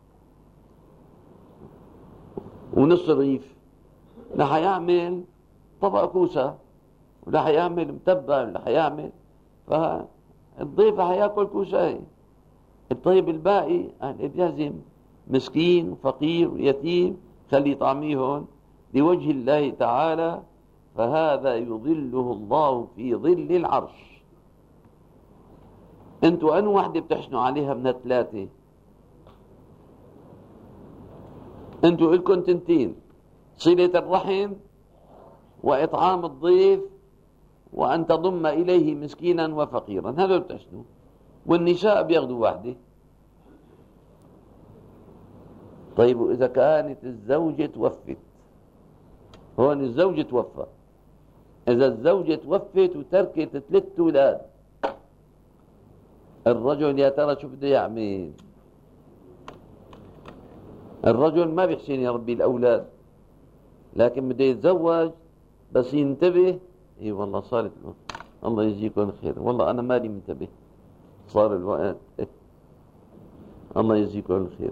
ونص رغيف، رح يعمل طبق كوسة، ورح يعمل متبع، ورح يعمل. فالضيف رح ياكل كوساية. الطيب الباقي لازم مسكين وفقير ويتيم خلي طعميهم لوجه الله تعالى. فهذا يظله الله في ظل العرش. انتوا أنو وحدة بتحسنوا عليها من ال3؟ انتوا إلكم 2: صلة الرحم، وإطعام الضيف، وأن تضم إليه مسكينا وفقيرا. هذا بتحسنوا. والنساء بياخدوا واحدة. طيب، وإذا كانت الزوجة توفت، هون الزوجة توفى، إذا الزوجة توفت وتركت 3 أولاد الرجل يا ترى شو بده يعمل؟ الرجل ما بيحسن يربي الأولاد، لكن بده يتزوج بس ينتبه. اي والله صارت الله يجزيكم خير، والله أنا مالي منتبه، صار الوقت. الله يجزيكم الخير.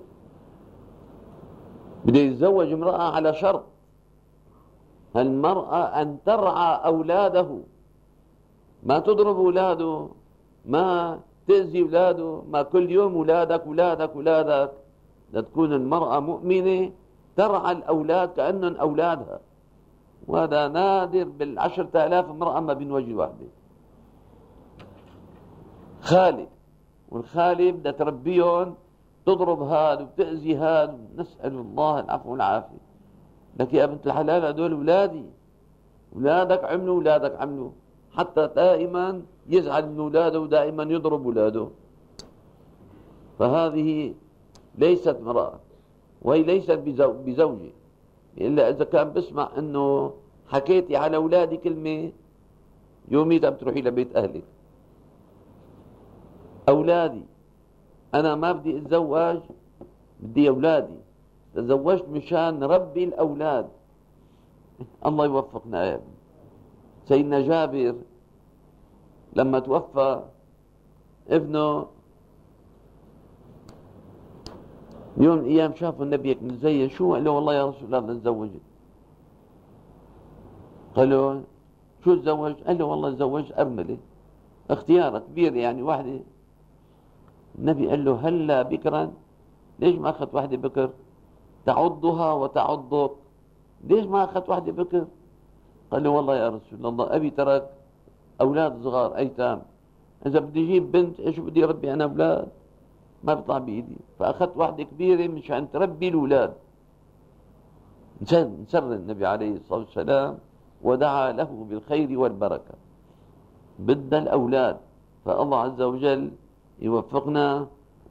بده يتزوج امرأة على شرط، المرأة أن ترعى أولاده، ما تضرب أولاده، ما تأذي أولاده، ما كل يوم أولادك أولادك أولادك. لتكون المرأة مؤمنة ترعى الأولاد كأنهم أولادها، وهذا نادر. بال10,000 امرأة ما بينوجد واحدة. خالي، والخالي بدها تربيهم، تضرب هذا وتأذي هذا. نسأل الله العفو والعافية. لك يا بنت الحلال هدول أولادي، أولادك عملوا أولادك عملوا، حتى دائما يزعل من أولاده ودائما يضرب أولاده. فهذه ليست امرأة، وهي ليست بزوجة، إلا إذا كان بسمع أنه حكيتي على أولادي كلمة يوميتها بتروحي لبيت أهلك. أولادي أنا ما بدي أتزوج، بدي أولادي. تزوجت مشان نربي الأولاد. الله يوفقنا يا ابني. سيدنا جابر لما توفى ابنه، يوم من الأيام شافوا النبي هيك متزين، شو؟ قال له والله يا رسول الله بدي أتزوج. قال له شو تزوج؟ قال له والله تزوجت أرملة، اختيار كبير يعني واحدة. النبي قال له هلا بكرا، ليش ما أخذت واحدة بكر تعضها وتعضك؟ ليش ما أخذت واحدة بكر؟ قال له والله يا رسول الله أبي ترك أولاد صغار أيتام، إذا بدي أجيب بنت إيش بدي أربي أنا أولاد؟ ما بيطلع بإيدي، فأخذت واحدة كبيرة مشان تربي الأولاد. نسر النبي عليه الصلاة والسلام ودعا له بالخير والبركة. بدنا الأولاد، فالله عز وجل يوفقنا.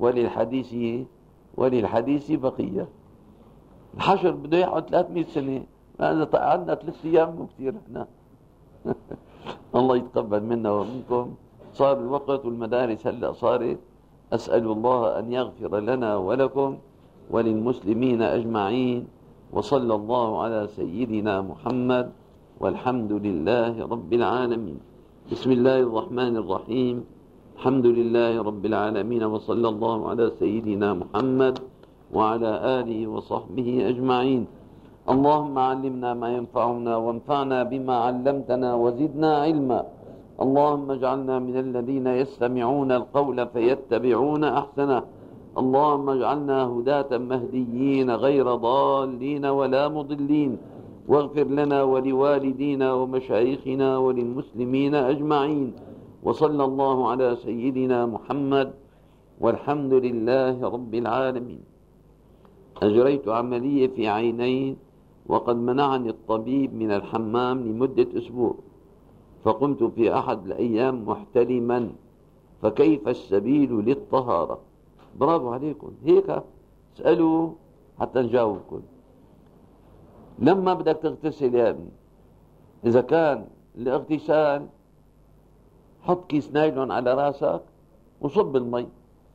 وللحديث بقية. الحشر بده يقعد 300 سنة، إذا قعدنا 3 أيام مو كثير احنا. الله يتقبل منا ومنكم. صار الوقت والمدارس هلا صارت. أسأل الله أن يغفر لنا ولكم وللمسلمين أجمعين، وصلى الله على سيدنا محمد، والحمد لله رب العالمين. بسم الله الرحمن الرحيم. الحمد لله رب العالمين، وصلى الله على سيدنا محمد وعلى آله وصحبه أجمعين. اللهم علمنا ما ينفعنا، وانفعنا بما علمتنا، وزدنا علما. اللهم اجعلنا من الذين يستمعون القول فيتبعون أحسنه. اللهم اجعلنا هداة مهديين غير ضالين ولا مضلين، واغفر لنا ولوالدينا ومشايخنا وللمسلمين أجمعين. وصلى الله على سيدنا محمد، والحمد لله رب العالمين. أجريت عملية في عينين، وقد منعني الطبيب من الحمام لمدة أسبوع، فقمت في أحد الأيام محتلما، فكيف السبيل للطهارة؟ برافو عليكم، هيك اسألوا حتى نجاوبكم. لما بدك تغتسل يا ابني، إذا كان الاغتسال حط كيس نايلون على راسك وصب المي،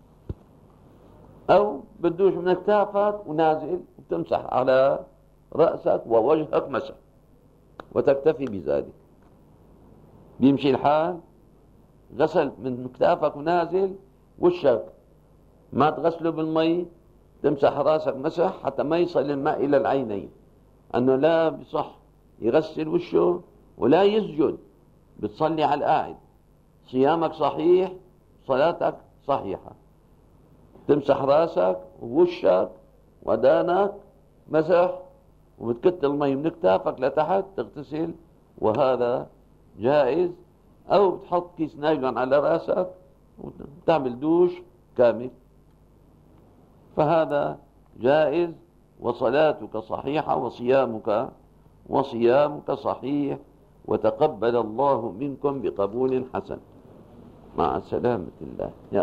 أو بدوش من كتافك ونازل وتمسح على رأسك ووجهك مسح وتكتفي بذلك، بيمشي الحال. غسل من كتافك ونازل، وشك ما تغسله بالمي، تمسح راسك مسح حتى ما يصل الماء إلى العينين، أنه لا بصح يغسل وشه ولا يسجد، بتصلي على القاعد، صيامك صحيح، صلاتك صحيحة. تمسح راسك ووشك ودانك مسح، وبتكت المي من كتافك لتحت تغتسل، وهذا جائز. أو بتحط كيس نايلون على راسك وتعمل دوش كامل، فهذا جائز، وصلاتك صحيحة، وصيامك صحيح، وتقبل الله منكم بقبول حسن. مع سلامة الله. يا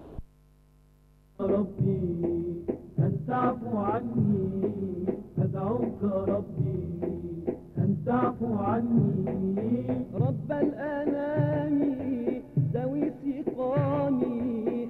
ربي أن تعفو عني، أدعوك ربي أن تعفو عني. رب الأنام ذوي سقامي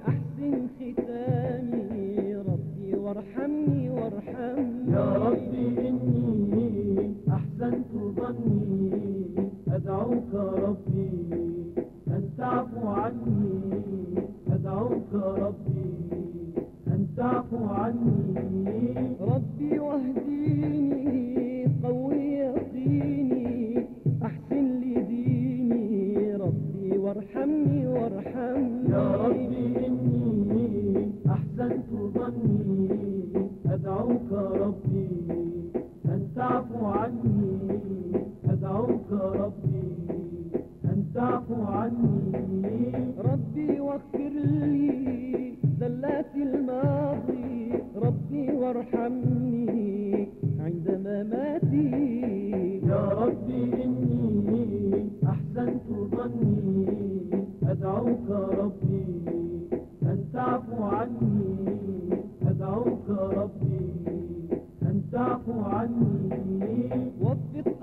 أدعوك ربي أن تعفو عني، أدعوك ربي أن تعفو عني. ربي واهديني، قوي يقيني، أحسن لي ديني، ربي وارحمني وارحمني. يا ربي إني أحسنت ظني، أدعوك ربي أن تعفو عني، أدعوك ربي أن تعفو عني. ربي واغفر لي زلات الماضي، ربي وارحمني عند مماتي. يا ربي إني أحسنت ظني، أدعوك ربي أن تعفو عني، أدعوك ربي أن تعفو عني. وفق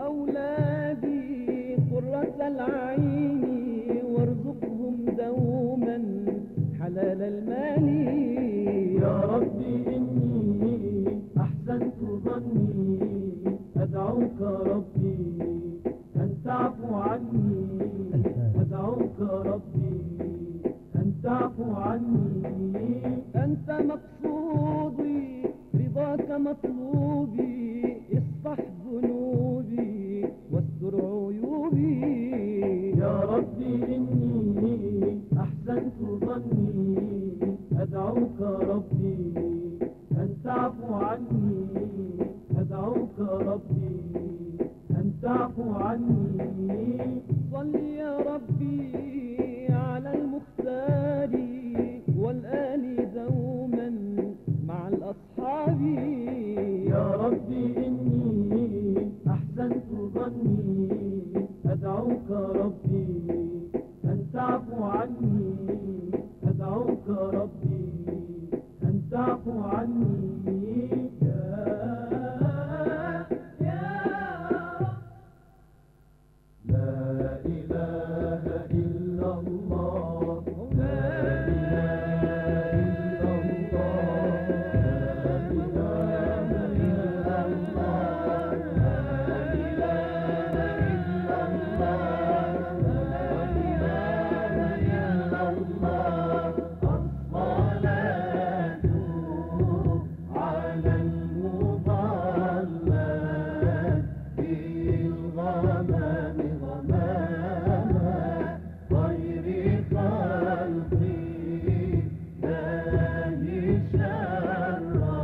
أولادي قرة العين، وارزقهم دوما حلال المال. يا ربي إني أحسنت ظني، أدعوك ربي أن تعفو عني، أدعوك ربي أن تعفو عني. أنت مقصودي، رضاك مطلوبي، اصفح ذنوبي واستر عيوبي. يا ربي إني أحسنت ظني، أدعوك ربي أن تعفو عني، أدعوك ربي أن تعفو عني. صل يا ربي على المختار والآل دوما مع الأصحاب. يا ربي إني أحسنت ظني، أدعوك ربي أن تعفو عني، أدعوك ربي أن تعفو عني. لا إله إلا الله، لا إله إلا الله، لا إله إلا الله، لا إله إلا الله، لا إله إلا الله. الصلاة على المضلات بالغمام غماما، خير خلق الله شرا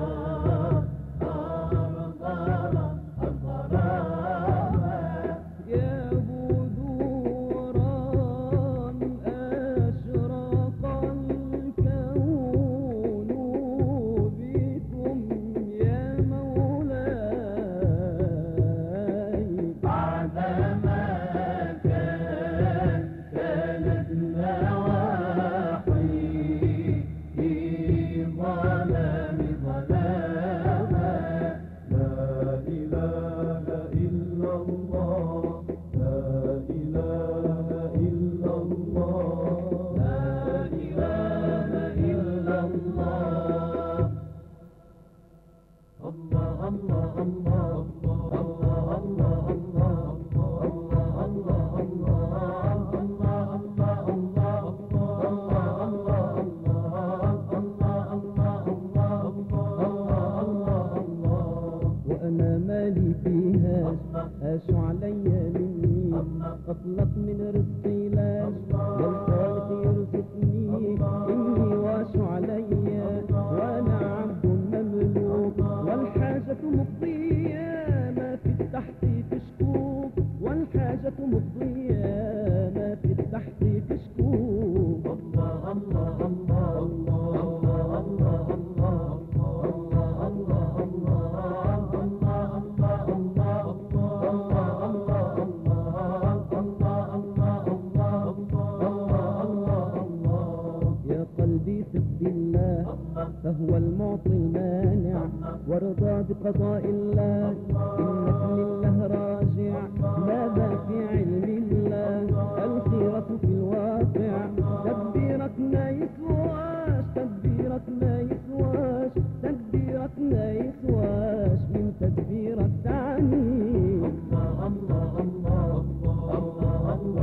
أرضنا. يا بدورا أشرق الكون بكم يا مولاي. بعدما كانت نواحي في ظلام ظلاما، لا إله إلا الله، لا إله إلا الله، لا إله إلا الله. الله الله الله الله الله وأنا مالي فيها أش علي مني، أطلق من رزقي لاش والخالق يرزقني. إني واش علي وأنا عبد مملوك، والحاجة مفضية ما في التحت تشكوك، والحاجة مفضية ما في التحت تشكوك. الله الله الله الله الله الله يا قلبي ثق بالله فهو المعطي المانع، وارضى بقضاء الله إنك لله راجع. ماذا في علم الله الخيرة في الواقع، تدبيرك ما يسواش، تدبيرك ما يسواش، تدبيرك ما يسواش من تدبيرك تعني. الله الله الله الله الله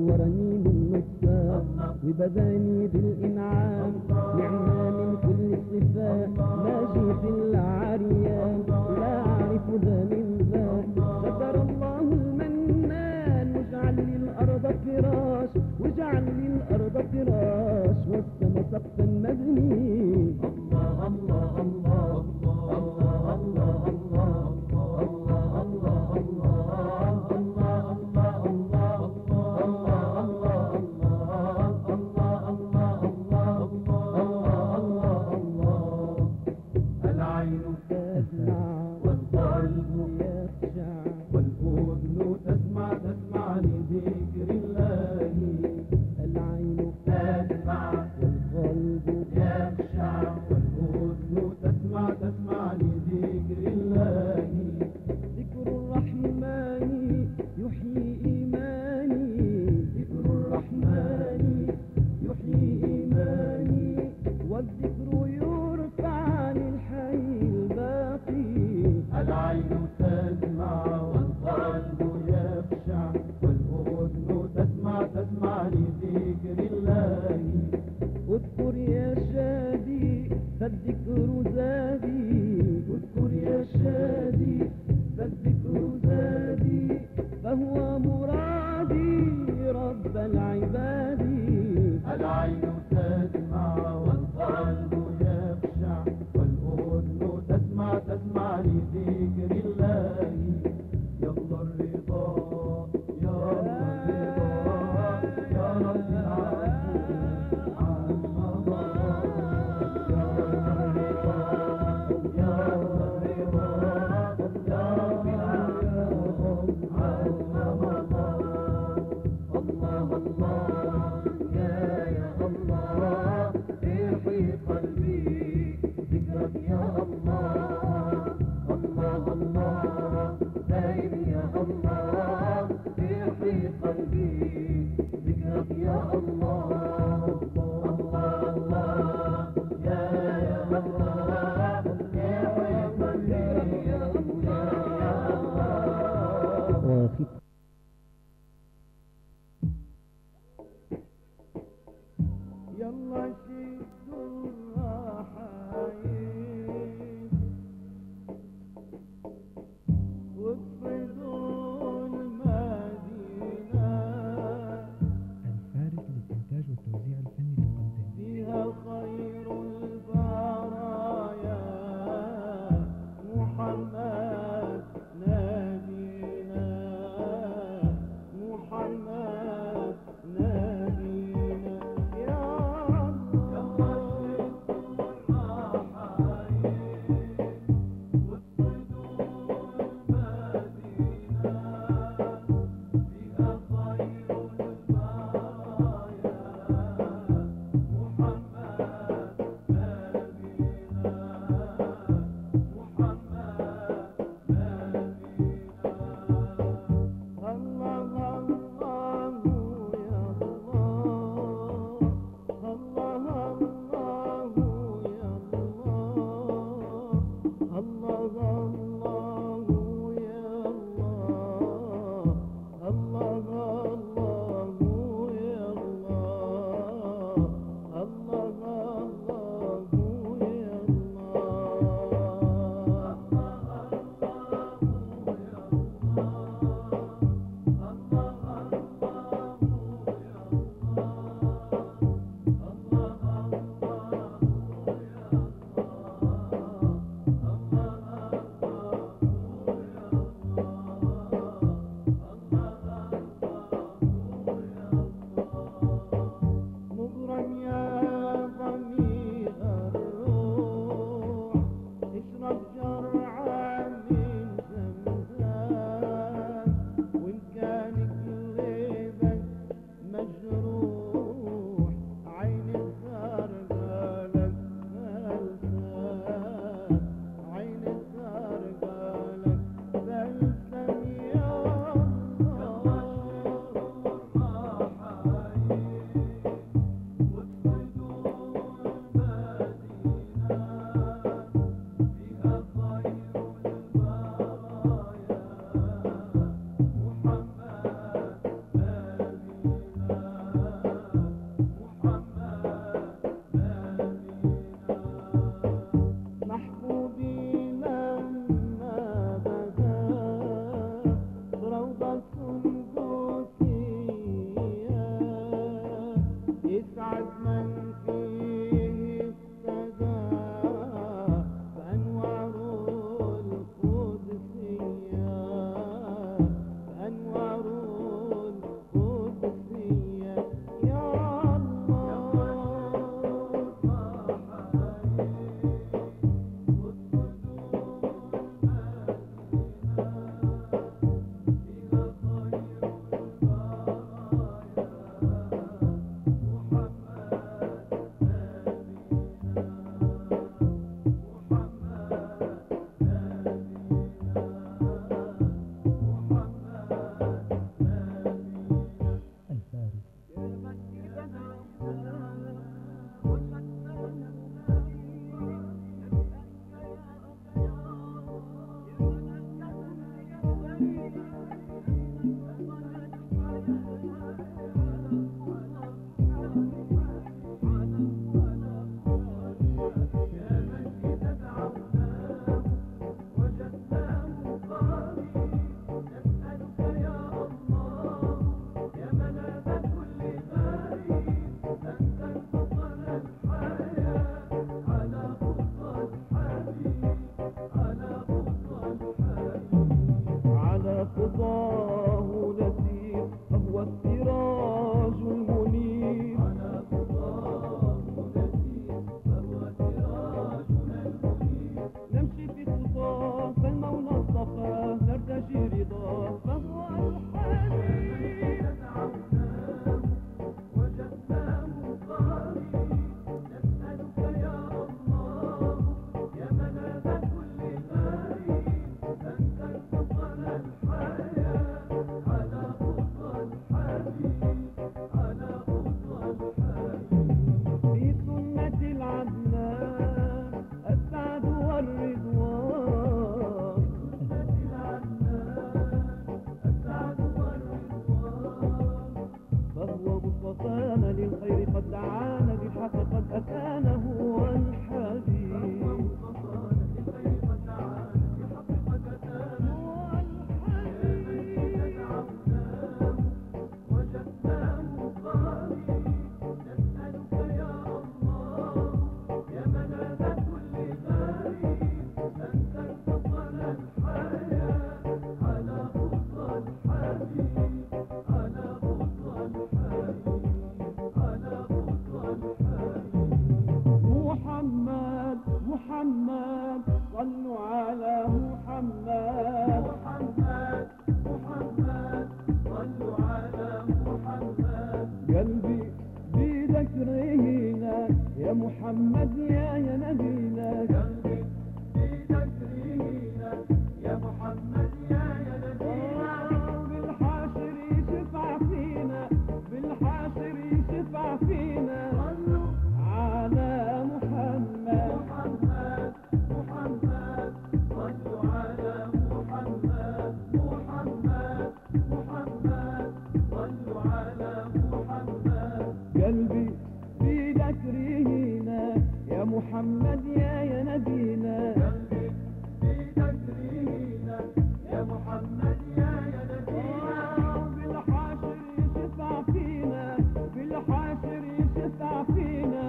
صورني من نطفة وبداني بالإنعام نعمة من كل صفات ما جيت إلا عريان لا أعرف ذا من ذا ستر الله المنان واجعل لي الأرض فراش واجعل لي الأرض فراش والسما سقفا مبني الله الله الله الله الله الله الله الله العين تسمع والقلب يخشع والأذن تسمع لذكر الله العين تسمع والقلب يخشع والأذن تسمع لذكر الله ذكر الرحمن يحيي إيماني ذكر الرحمن يحيي إيماني والذكر يرفع عن الحي الباقي العين تسمع والقلب يخشع والأذن تسمع لذكر الله اذكر يا شادي فالذكر زادي اذكر يا شادي فالذكر زادي فهو مرادي رب العباد العين تسمع والقلب يخشع والأذن تسمع لذكر الله يلا الرضا يا رب الرضا يا رب العفو عن مضى يا رب الرضا يا رب الرضا يا رب العفو عن مضى الله الله يا الله ارحي قلبي ذكرك يا الله الله الله دايم يا الله ارحي قلبي ذكرك يا الله الله الله يا الله ارحي قلبي يا الله يلا شدوا الرحايل واقصدوا المدينة الفارق للإنتاج والتوزيع الفني تقدم فيها خير البرايا محمد نبينا محمد نبينا يا الله كان هو الحبيب محمد محمد صلوا على محمد محمد محمد صلوا على محمد قلبي بذكرهنا يا محمد يا نبينا قلبي بذكرهنا يا محمد يا نبينا بالحاشر يشفع فينا بالحاشر يشفع فينا صلوا على محمد محمد محمد صلوا على محمد محمد محمد صلوا على محمد قلبي في ذكرهنا يا محمد يا نبينا قلبي في ذكرهنا يا محمد يا نبينا بالحاشر يشفع فينا بالحاشر يشفع فينا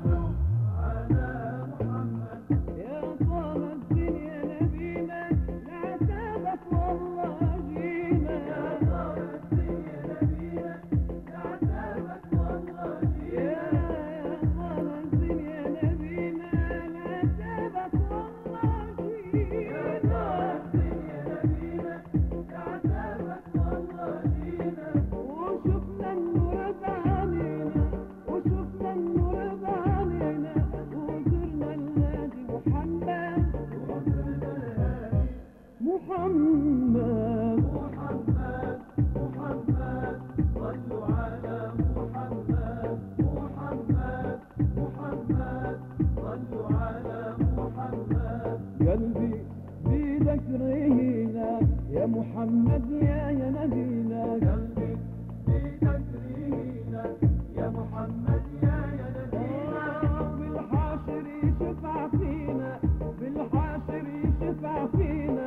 محمد محمد محمد صلوا على محمد محمد محمد صلوا على محمد قلبي بذكرهنا يا محمد يا نبينا قلبي بذكرهنا يا محمد يا نبينا بالحاشر يشفع فينا بالحاشر يشفع فينا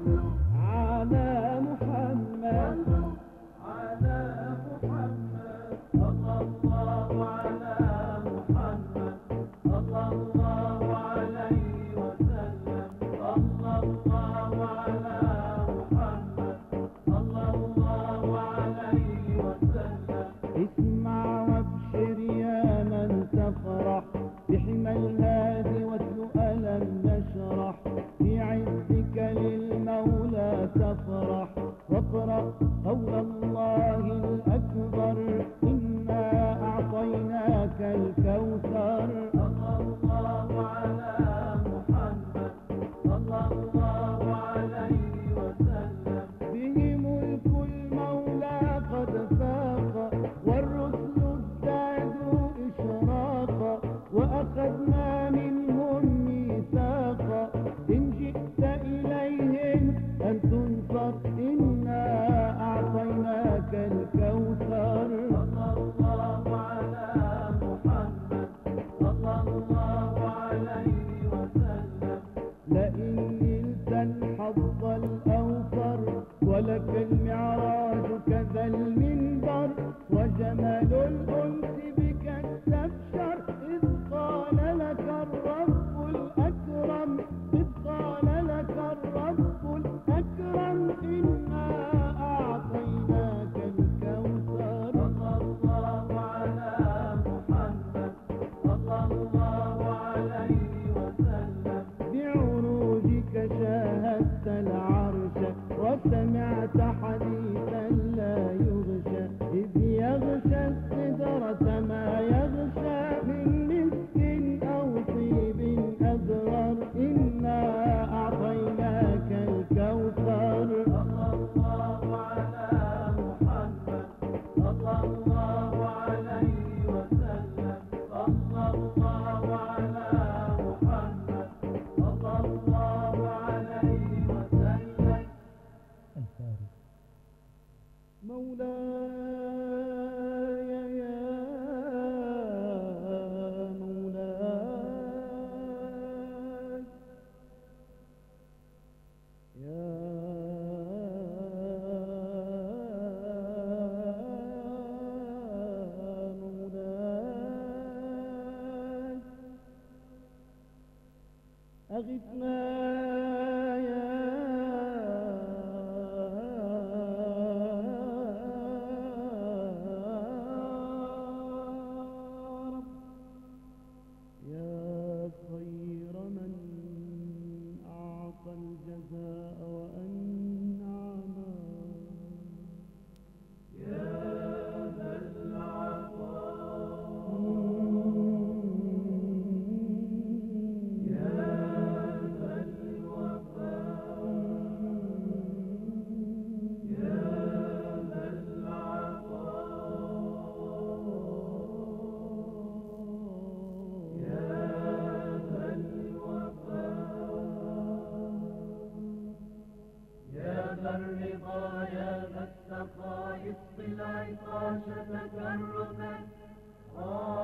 على محمد على محمد صلى الله على محمد صلى الله عليه وسلم صلى الله على محمد صلى الله عليه وسلم اسمع وابشر يا من تفرح بحمى الهادي واتل ألم نشرح في عزك للمولى تفرح واقرأ قول الله الأكبر إنا أعطيناك الكوثر صلى الله على محمد صلى الله عليه وسلم به ملك المولى قد فاق والرسل ازدادوا إشراقا وأخذنا منهم ميثاقا إن جئت إليهم أن تنصر إنا أعطيناك الكوثر صلى الله على محمد صلى الله عليه وسلم لئن نلت الحظ الأوفر ولك المعراج كذا المنبر وجمال الأنس بك استبشر إذ قال لك الرب الأكرم إذ قال لك الرب الأكرم إنا أعطيناك الكوثر صلى الله على محمد صلى الله عليه وسلم بعروجك شاهدت العرش وسمعت حديث أغثنا يا رب يا خير من أعطى الجزاء وأنعم الرضا يا ذا السخاء اصطل عطاش تكرما